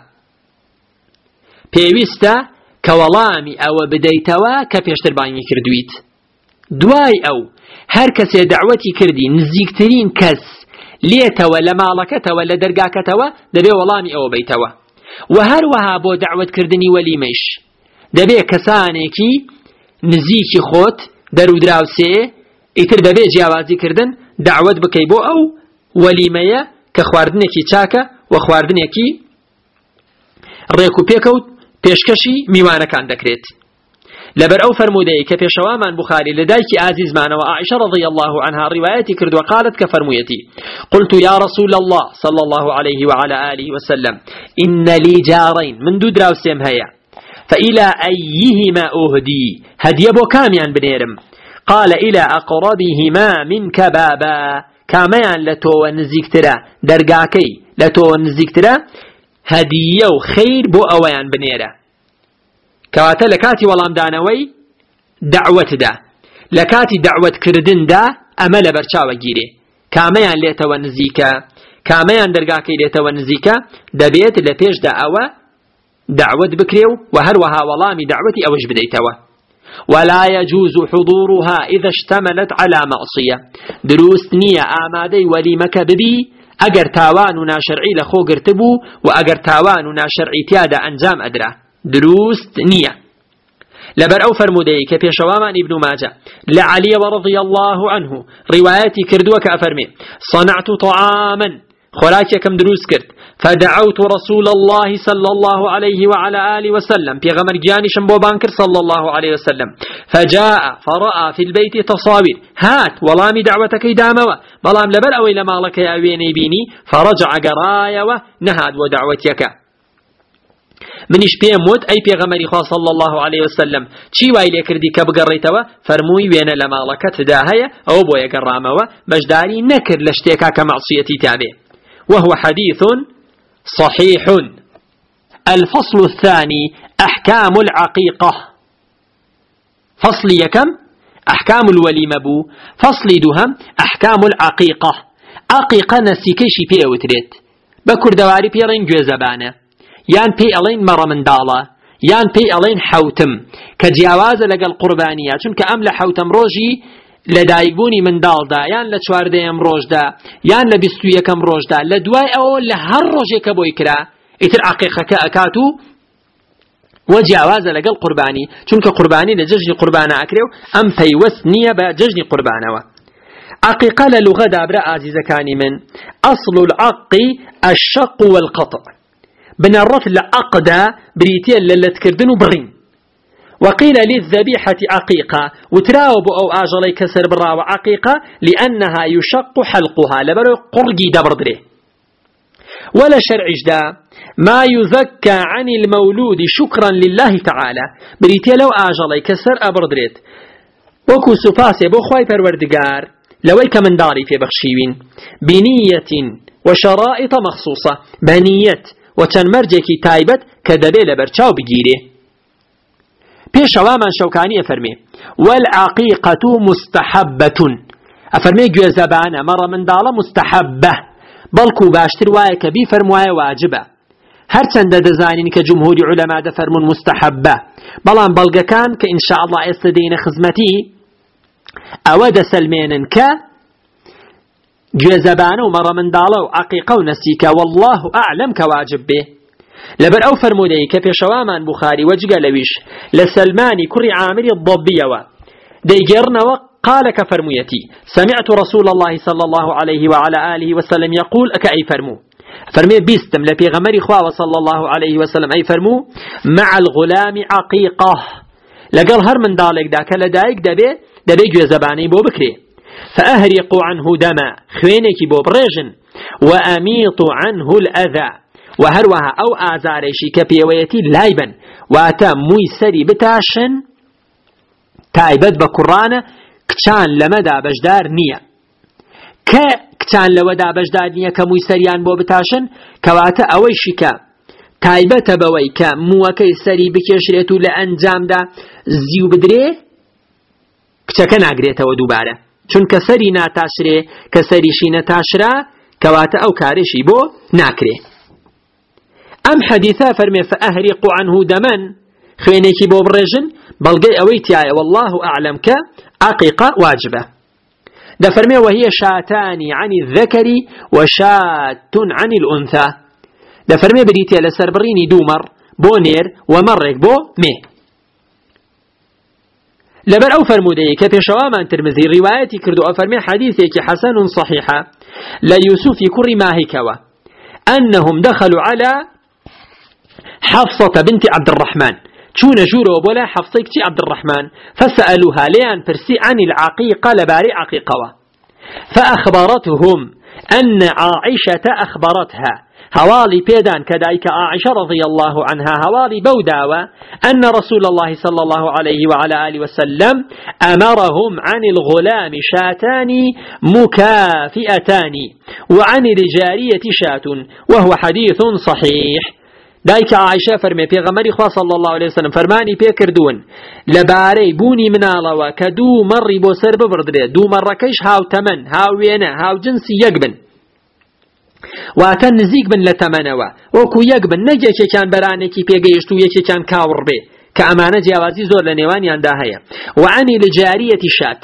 Speaker 1: بيويستا كوالامي أو بديتوا كبيش ترباني كردويت دواي أو هر كسي دعوتي كردي نزيكترين كس ليتوا لمالكتوا لدرقاكتوا دبي والامي أو بيتوا وهروها بو دعوة كردني وليمش دبي كسانيكي نزيكي خوت درو دراوسي اتر دبي جاوازي كردن دعوة بكيبو أو وليمية كخواردنكي تاكا وخواردنكي ريكو بيكوت پێشکەشی میوانەکان دەکرێت لەبەر ئەو فەرموودەیە کە پێشەوامان بخاری لەدایکی ئازیزمانەوە عائشة رضي الله عنها روايتي كرد وقالت كفرمويتي قلت يا رسول الله صلى الله عليه وعلى آله وسلم إن لي جارين من دو دراوسيم هيا فإلى أيهما أهدي هدي بو كاميان بنيرم قال إلى أقربهما منك بابا كاميان لتو نزيكترا درقاكي لتو نزيكترا هدية وخير بو أويان بنيرة كواتا لكاتي والام دانوي دعوة دا لكاتي دعوة كردن دا أمل برشاوة جيري كاميان ليتوا نزيكا كاميان درقاكي ليتوا نزيكا دبيت لبيش دا أوا دعوة بكريو وهروها والامي دعوتي أوش بديتوا ولا يجوز حضورها إذا اشتملت على معصية دروس نية آمادي وليمك ببي ئەگەر تاوان و ناشەرعی لە خۆ گرتبوو و ئەگەر تاوان و ناشەرعی تیادا ئەنجام ئەدرا دروست نییە. لبر أو فرمودي كبيشوامان ابن ماجه لعلي ورضي الله عنه رواياتي كردوك أفرمي صنعت طعاما خلاك كم دروس كرت فدعوت رسول الله صلى الله عليه وعلى آله وسلم في غمر جاني شنبو بانكر صلى الله عليه وسلم فجاء فرأى في البيت تصاوير هات ولامي دعوتك داموا بلام لبر أو إلى مالك يا ويني بيني فرجع قرايا ونهاد ودعوتك منیش پێم وت ئەی پێغەمبەری خوا صلی الله عليه وسلم چی وای لێ کردی کە بگەڕیتەوە فەرمووی وێنە لە ماڵەکەتدا هەیە ئەوە بۆ یەگەڕامەوە بەشداری نەکرد لە شتێکا کە مەعسیەتی تابێ. وهو حديث صحيح. الفصل الثاني أحكام العقيقة. فصل يكم أحكام الوليمة بو فصل دهم أحكام العقيقة. عقيقة نسيكيشي بيه وتريت بكر دواري بيرين جوزبانه یان پێی ئەڵێن مەڕە منداڵە یان پێی ئەڵێن حەوتم کە جیاوازە لەگەڵ قوربانیە چونکە ئەم لە حەوتەم ڕۆژی لە دایکبوونی منداڵدا یان لە 14ەم ڕۆژدا یان لە 21ەم ڕۆژدا لە دوای ئەوە لە هەر ڕۆژێکە بۆی کرا ئیتر عەقیقەکە ئەکات و وەجیاوازە لەگەڵ قوربانی چونکە قوربانی لە جەژنی قوربانە ئەکرێ و ئەم پەیوەست نییە بە جەژنی قوربانەوە. عەقیقە لە لوغەدا برا ئازیزەکانی من ئەصل العەق الشق والقطع بنرف لعقدا بريتيا للتكردن وبرين. وقيل للذبيحة عقيقة وتراوب أو آجلي كسر برا وعقيقة لأنها يشق حلقها لبرو قرقي دبردره. ولا شرع جدا ما يذكى عن المولود شكرا لله تعالى بريتيا لو آجلي كسر أبردريت وكو سفاسي بو خواي پروردگار لويك من داري في بخشيوين بنية وشرائط مخصوصة بنية وچەند مەرجێکی تایبەت کە دەبێ لە بەرچاو بگیرێ. پێشەوامان شەوکانی ئەفەرمێ والعقیقة مستحبة ئەفەرمێ گوێزەبانە مەڕە منداڵە مستحبة بەڵکو باشتر وایە کە بیفەرموایە واجبە هەرچەندە دەزانین کە جمهوری عولەما دەفەرمون مستحبة بەڵام بەڵگەکان کە ئینشاء الله ئێستا دێنە خزمەتی ئەوە دەسەلمێنن کە گوێزەبانە و مەڕە منداڵە و عەقیقە و نەسیکە والله ئەعلەم کە واجب بێ. لەبەر ئەو فەرمودەی کە پێشەوامان بوخاری وەجگە لەویش لە سەلمانی کوڕی عامری الضەبیەوە دەیگێڕنەوە قال کە فەرموویەتی سمعت رسول الله صلى الله عليه وعلى آله وسلم يقول ئەکە ئەی فەرموو فەرمێ بیستم لە پێغەمبەری خواوە صلى الله عليه وسلم ئەی فەرموو مع الغلام عقيقة لەگەڵ هەر منداڵێکدا کە لە دایک دەبێ گوێزەبانەی بۆ بکرێ فأهرقوا عنه دما خوينك بوب ريجن وأميطوا عنه الأذى وهروها أو آزاريشي كبيويتي لايبا واتا مويسري بتاشن تايبت بكرانة كتان لمدى بجدار نية كتان لودا بجدار نية كمويسريان بو بتاشن كواتا أويشيكا تايبت بويكا موكي سري بكيشريتو لأنجام دا زيو بدري كتاكا ناقريتا ودوبارة چون کەسەری ناتاشرێ کەسەریشی نەتاشرا کەواتە ئەو کارێشی بۆ ناکرێ. ئەم حەدیثە فەرمێ فأهرقوا عنه دما خوێنێکی بۆ بڕێژن بەڵگەی ئەوەی تایە والله أعلم کە عقیقە واجبە. دەفەرمێ وهي شاتان عن الذكر وشات عن الأنثى دەفەرمێ بریتە لەسەر بڕینی دوومەڕ بۆ نێر ومەڕێک بۆ مێ. لبر أو فرمودي كبشوامان ترمذي روايتي كردو أفرمي حديثك حسن صحيحة لا يوسف كري ماهكوا أنهم دخلوا على حفصة بنت عبد الرحمن شون جورو ولا حفصيك عبد الرحمن فسألوها ليان برسي عن العقيقة لباري عقيقة فأخبرتهم أن عائشة أخبرتها هوالي بيدان كذلك عائشة رضي الله عنها هوالي بوداوة أن رسول الله صلى الله عليه وعلى آله وسلم أمرهم عن الغلام شاتان مكافئتان وعن الجارية شات وهو حديث صحيح. دايك عائشة فرمي بيغمري خوا صلى الله عليه وسلم فرماني بيكردون لباري بوني منالوا كدو مري بو سر ببردري دو مركيش هاو تمن هاو وينا هاو جنسي يقبن واتن نزيق بن لتمنوا وكو يقبن نجيكي كان برانيكي بيغيشتو يكي كان كاور بي كأمانة جوازي زور لنيوان ياندا هيا وعني لجارية شات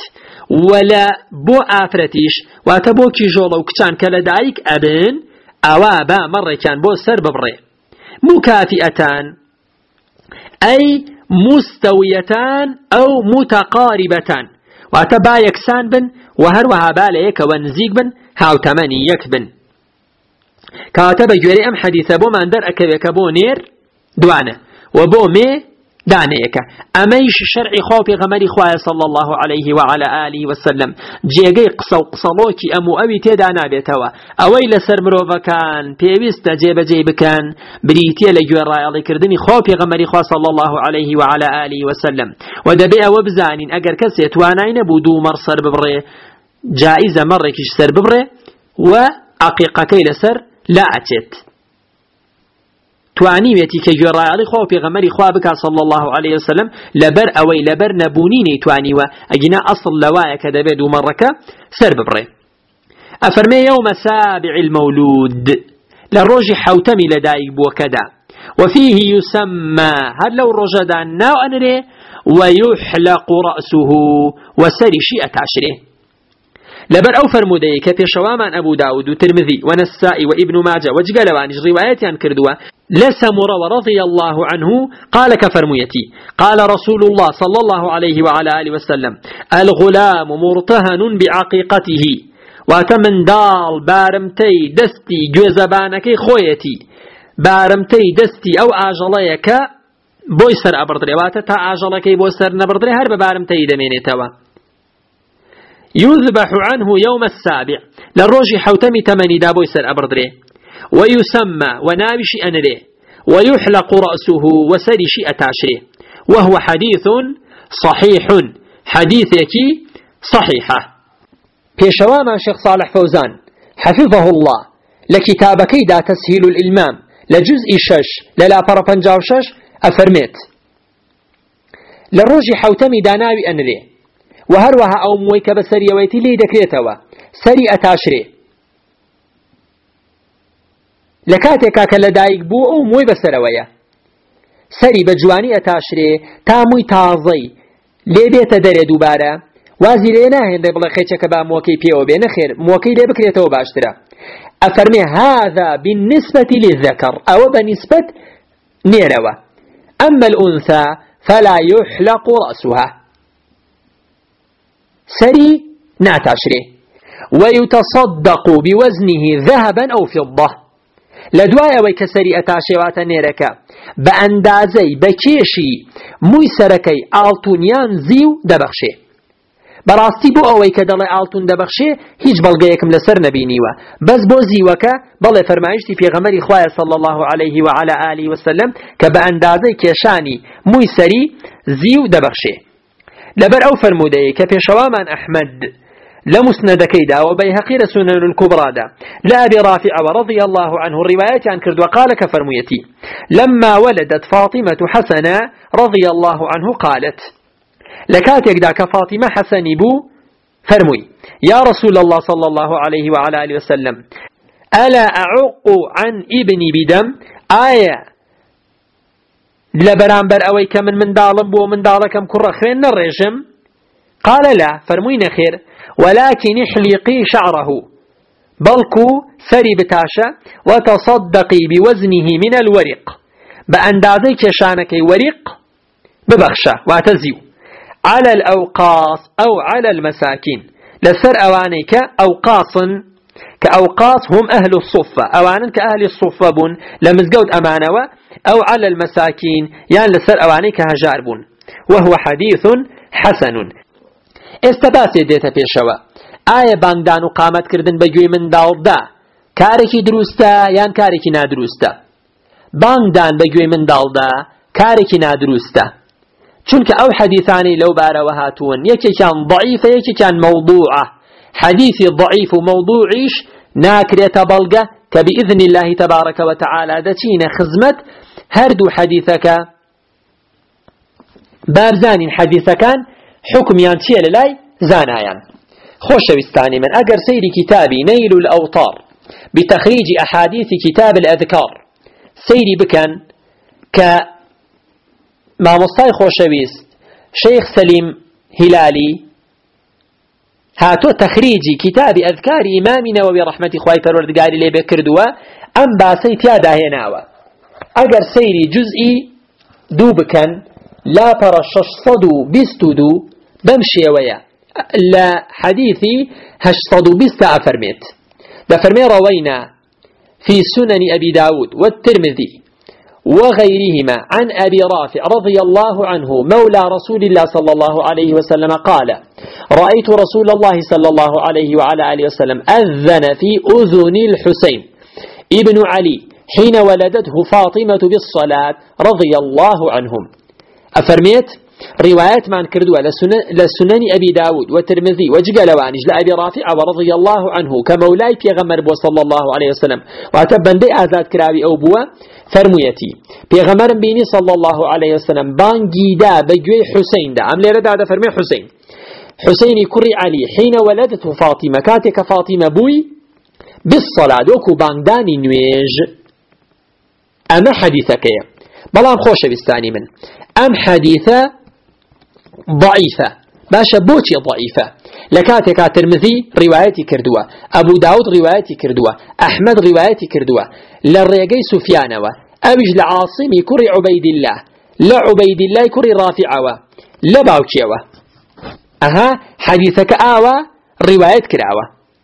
Speaker 1: ولا بو آفرتيش واتبو كي جولو كتان كالدايك أبن أوابا مرة كان بو سر ببري مكافئتان أي مستويتان أو متقاربتان واتبا يكسان بن وهروها باليك ونزيق بن هاو تماني يكبن كاتب جوري أم حديثة بو من در أكبك بو نير دوانه وبو مي دانيك أميش شرعي خوفي غمري خواه صلى الله عليه وعلى آله وسلم جيغي قصو قصلوكي أمو أبي تيدانا بيتوا أوي لسر مروفا كان بيويست جيب كان بريتيا لجوار رايالي كردني خوفي غمري خواه صلى الله عليه وعلى آله وسلم ودبئ وبزانين أقر كسيت واناين بودو مرصر ببري جائزة مرة كيش سر ببري وعقيقة كي لسر لا أتت توانيويتي كجوار رايالي خواه في غمري خواه بك صلى الله عليه وسلم لبر أوي لبر نبونيني توانيوا أجنا أصل لوايا كدبيد ومركة سر ببري أفرمي يوم سابع المولود للروج حوتمي لدايق بوكدا وفيه يسمى هل لو رجدان ناو أنري ويحلق رأسه وسر شيئة عشره لبر أو فرمودي كفي شوامان أبو داود وترمذي ونسائي وابن ماجه وجقلوانج رواياتي عن كردوا لسمر رضي الله عنه قال كفرميتي قال رسول الله صلى الله عليه وعلى آله وسلم الغلام مرتهن بعقيقته واتمن دال بارمتي دستي جوزبانكي خويتي بارمتي دستي أو آجليك بويسر أبردري واتتا آجلكي بويسر نبردري هرب بارمتي دميني توا يذبح عنه يوم السابع للروج حوتمي تمني دابوي سر أبردري ويسمى ونابش أنري ويحلق رأسه وسر شيئة عشره وهو حديث صحيح حديثك صحيحة بيشواما شيخ صالح فوزان حفظه الله لكتابك دا تسهيل الإلمام لجزء شش للا فرفنجاو شش أفرميت للروج حوتمي داناوي أنري وهروها أو مويك بسرية ويتي لي دكريتوا سريئة عشره لكاتك كالدايق بو أو موي بسروية سري بجواني أتاشره تاموي تازي ليبيت داري دوباره وازي لينا هنده بلا خيشك با موكي بيو بين خير موكي لي بكريتوا باشترا أفرمي هذا بالنسبة للذكر أو بنسبة نيروا أما الأنثى فلا يحلق رأسها سري ناتاشري ويتصدق بوزنه ذهبا أو فضة لدوايا ويكسري أتاشيوات نيركا بأندازي بكيشي مويسركي آلتونيان زيو دبخشي براستي بو أوي كدالي آلتون دبخشي هيج بلغيكم لسر نبينيوا بس بو زيوكا بلي فرمايشتي في غمري خوايا صلى الله عليه وعلى آله وسلم كبأندازي كيشاني مويسري زيو دبخشي لبر أو فرمودي كبيشوامان أحمد لمسند كيدا وبيهقي سنن الكبرى دا لا أبي رافع رضي الله عنه الروايات عن كرد وقال كفرميتي لما ولدت فاطمة حسنا رضي الله عنه قالت لكاتك دا كفاطمة حسن بو فرمي يا رسول الله صلى الله عليه وعلى آله وسلم ألا أعق عن ابني بدم آية لبرانبر أوي كمن من دالم بو من دالكم كرة خرين الرجم قال لا فرمين خير ولكن احلقي شعره بلكو سري بتاشا وتصدقي بوزنه من الورق بأندازي كشانك ورق ببخشة واتزيو على الأوقاص أو على المساكين لسر أوانيك أوقاص كأوقاص هم أهل الصفة أوانا كأهل الصفة بون لمزقود أمانوا أو على المساكين يعني لسر أواني كهجار بون وهو حديث حسن استباسي ديتا بيشوا آية باندان وقامت كردن بجوي من داود دا كاركي دروستا يعني كاركي نادروستا باندان بجوي من داود دا كاركي نادروستا چونك أو حديثاني لو بارا وهاتون يكي كان ضعيفة يكي كان موضوعة حديثي ضعيف وموضوعيش ناكرية بلغة كبإذن الله تبارك وتعالى دتين خزمت هردو حديثك بابزانين حديثك حكم يانتي للاي زانايان خوش وستاني من أقر سير كتابي نيل الأوطار بتخريج أحاديث كتاب الأذكار سيري بكن ما مصطاي خوشويست شيخ سليم هلالي هاتو تخريجي كتاب أذكار إمام نووي رحمة إخوائي پروردگاری لێ بکردووە ئەم باسەی تیادا هێناوە ئەگەر سەیری جزئی دوو بکەن لاپەڕە 622 بەم شێوەیە لە حەدیثی 820 ئەفەرمێت دەفەرمێ ڕەوەینا في سنن أبي داود والترمذي وغيرهما عن أبي رافع رضي الله عنه مولى رسول الله صلى الله عليه وسلم قال رأيت رسول الله صلى الله عليه وعلى آله وسلم أذن في أذن الحسين ابن علي حين ولدته فاطمة بالصلاة رضي الله عنهم أفرميت روايات من كردوا لسنن أبي داود والترمذي وجقل وانج لأبي رافع ورضي الله عنه كمولاي بيغمر بو صلى الله عليه وسلم واتبن دي آزاد كراوي أو بوا فرميتي بيغمر بيني صلى الله عليه وسلم بانجي دا بجوي حسين دا عملي رد هذا فرمي حسين كري علي حين ولدته فاطمة كاتك فاطمة بوي بالصلاة وكو بانجداني نويج أما حديثك بلان خوش بستاني من أم حديثة ضعيفة باشا بوتي ضعيفة لكاتك ترمذي روايتي كردوة أبو داود روايتي كردوة أحمد روايتي كردوة للريقي سفيانوة أبج لعاصمي كري عبيد الله لا عبيد الله كري رافعوة لا باوكيوة أها حديثك آوة رواية كراوة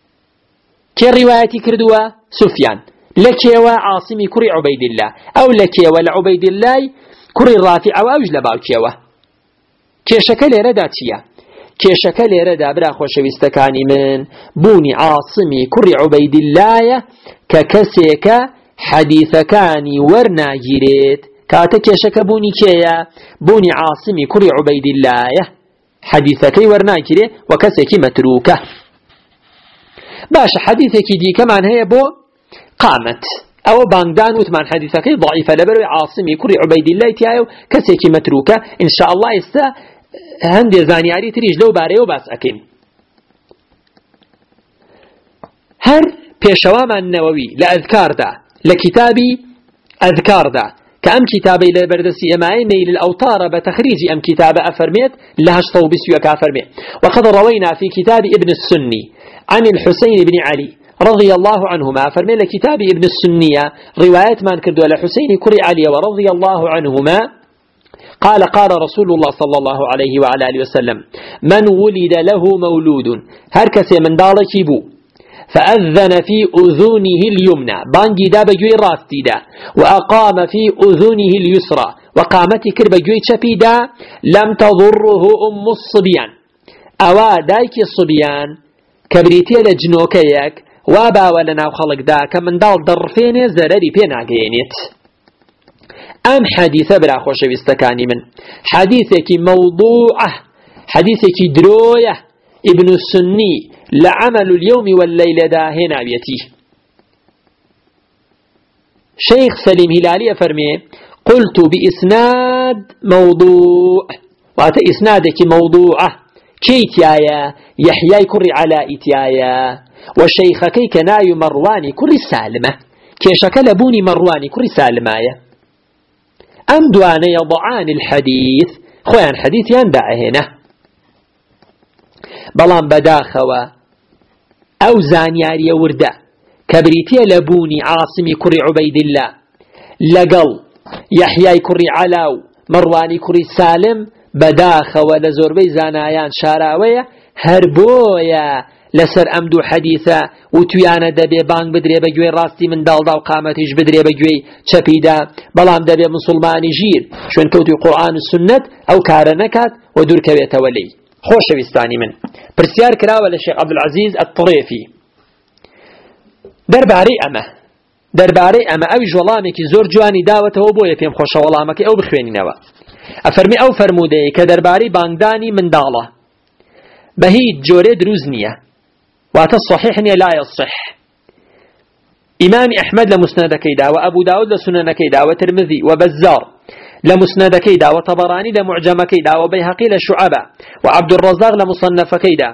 Speaker 1: كي روايتي كردوة سفيان لكيوة عاصمي كري عبيد الله أو لكيوة لعبيد الله كري رافعوة أبج لباوكيوة كيشك ليردا تيا كيشك ليردا برا خوشويستكاني من بوني عاصمي كري عبيد الله ككسيك حديثكاني ورنا جيريت كاتا كيشك بوني كيا بوني عاصمي كري عبيد الله حديثكي ورنا جيري وكسيك متروكة باش حديثك دي كمان هي بو قامت أو باندان وثمان حديثك ضعيفة لبروي عاصمي كري عبيد الله تيايو كسيك متروكة إن شاء الله يستا هندي زانياري تريج لو باريو باس أكين هر بيشوام النووي لأذكار دا لكتابي أذكار دا كأم كتابي لبردسي أماي نيل الأوطار بتخريج أم كتاب أفرميت لهش طوبسيو كافرميت وقد روينا في كتاب ابن السني عن الحسين بن علي رضي الله عنهما فرمي لكتاب ابن السنية روايات من كردوا لحسين كري علي ورضي الله عنهما قال رسول الله صلى الله عليه وعلى آله وسلم من ولد له مولود هركس من دالك بو فأذن في أذنه اليمنى بانجي دا بجوي راستي دا وأقام في أذنه اليسرى وقامت كرب جوي شبي دا لم تضره أم الصبيان أوا دايك الصبيان كبريتي لجنوكيك وابا ولنا وخلق دا كمن دال ضرفين زرري بين عقينيت أم حديثة برا خوش بيستكاني من حديثك موضوعة حديثك دروية ابن السني لعمل اليوم والليلة دا هنا بيتي شيخ سليم هلالي فرمي قلت بإسناد موضوع وأتى إسنادك موضوعة كيتيايا يحيى كري على إتيايا وشيخكي كناي مرواني كري سالمة كيشك لبوني مرواني كري سالمايا أم دوان يضعان الحديث خوان حديث يندع هنا بلان بداخوا أو زانياري وردا كبريتي لبوني عاصمي كري عبيد الله لقل يحيى كري علاو مرواني كري سالم بداخوا لزوربي زانايان شاراوية هربويا لسر أمدو حديثة وتويانا دبي بانگ بدري بجوي راستي من دالدا وقامتش بدري بجوي چپيدا بلام دبي مسلماني جير شون كوتي قرآن السنة أو كارنكات ودور كبيت ولي خوش بستاني من برسيار كراوة للشيخ عبد العزيز الطريفي درباري أما أوي جولامك زور جواني داوته وبويا فيهم خوش ولامك أو بخويني نوا أفرمي أو فرمودي كدرباري بانگداني من دالة بهيد جوري دروزنية وهذا الصحيح لا يصح إمام أحمد لمسند كيدا وأبو داود لسنن كيدا وترمذي وبزار لمسند كيدا وطبراني لمعجم كيدا وبيهقي لشعبة وعبد الرزاق لمصنف كيدا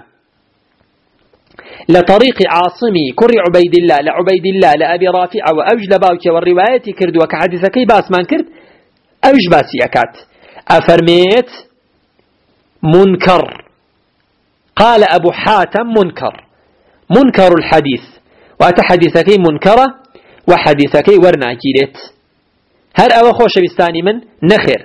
Speaker 1: لطريق عاصمي كري عبيد الله لعبيد الله لأبي رافع وأوج باوك والروايات كرد وكحديث كي باس من كرد أوج باسي أكات أفرميت منكر قال أبو حاتم منكر الحديث وأتحدثك منكرة وحديثك ورناكيرت هل أو خوش بستاني من نخر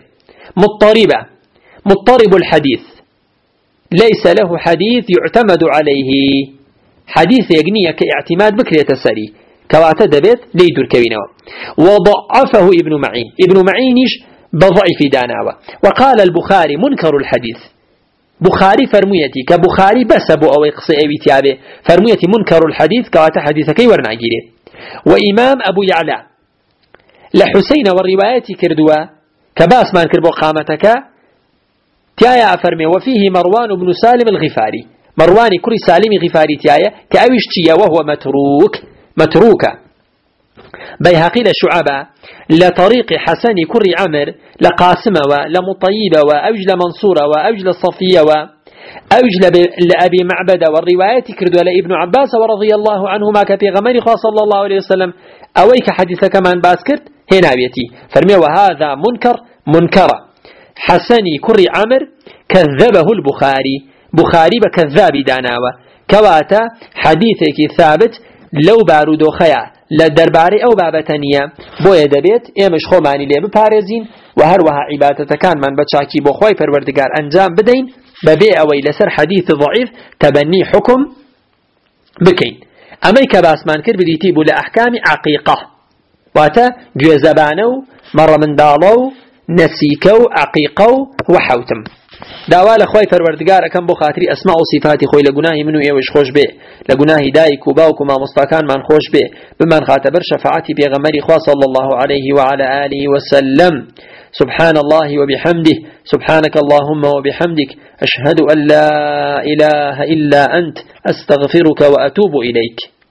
Speaker 1: مضطرب الحديث ليس له حديث يعتمد عليه حديث يقنية كاعتماد بكرية السري كواتا دبيت ليدر كوينوا وضعفه ابن معينش بضعف داناوة وقال البخاري منكر الحديث بخاري فرميتي كبخاري بس أبو أو يقصي أبي تيابه فرميتي منكر الحديث كواتا حديثك ورناجيره وإمام أبو يعلى لحسين والروايات كردوا كباس ما نكربو قامتك تيايا فرمي وفيه مروان بن سالم الغفاري مروان كري سالم غفاري تيايا كأوش تيا وهو متروك بيهقي لشعبة لطريق حسن كري عمر لقاسمة ولمطيبة وأوج لمنصورة وأوج للصفية وأوج لأبي معبدة والروايات كردوا لابن عباس ورضي الله عنهما كفي غمر صلى الله عليه وسلم أويك حديث كمان باسكرت هنا بيتي فرمي وهذا منكرة حسني كري عمر كذبه بخاري بكذاب داناوة كواتا حديثك ثابت لو بارودو خيا لدرباري أو بابتانية بو يدبيت إيمش خوماني ليه بپارزين وهروها عبادة كان من بچاكي بو خواي پروردگار انجام بدين ببيع أوي لسر حديث ضعيف تبني حكم بكين أمي كباسمان كر بديتيبو لأحكام عقيقة واتا جوزبانو مر من دالو نسيكو عقيقو وحوتم داوا لخوای پروردگار کم بو خاطری اسماء و صفات خوی لگناهی منو ایوش خوش به لگناهی دایک و باوک و ما مستکان من خوش به بمن خاطبر شفاعتی پیغمبری خوا صلی الله علیه و علی آله و سلم سبحان الله وبحمده سبحانك اللهم وبحمدك أشهد أن لا إله إلا أنت أستغفرك وأتوب إليك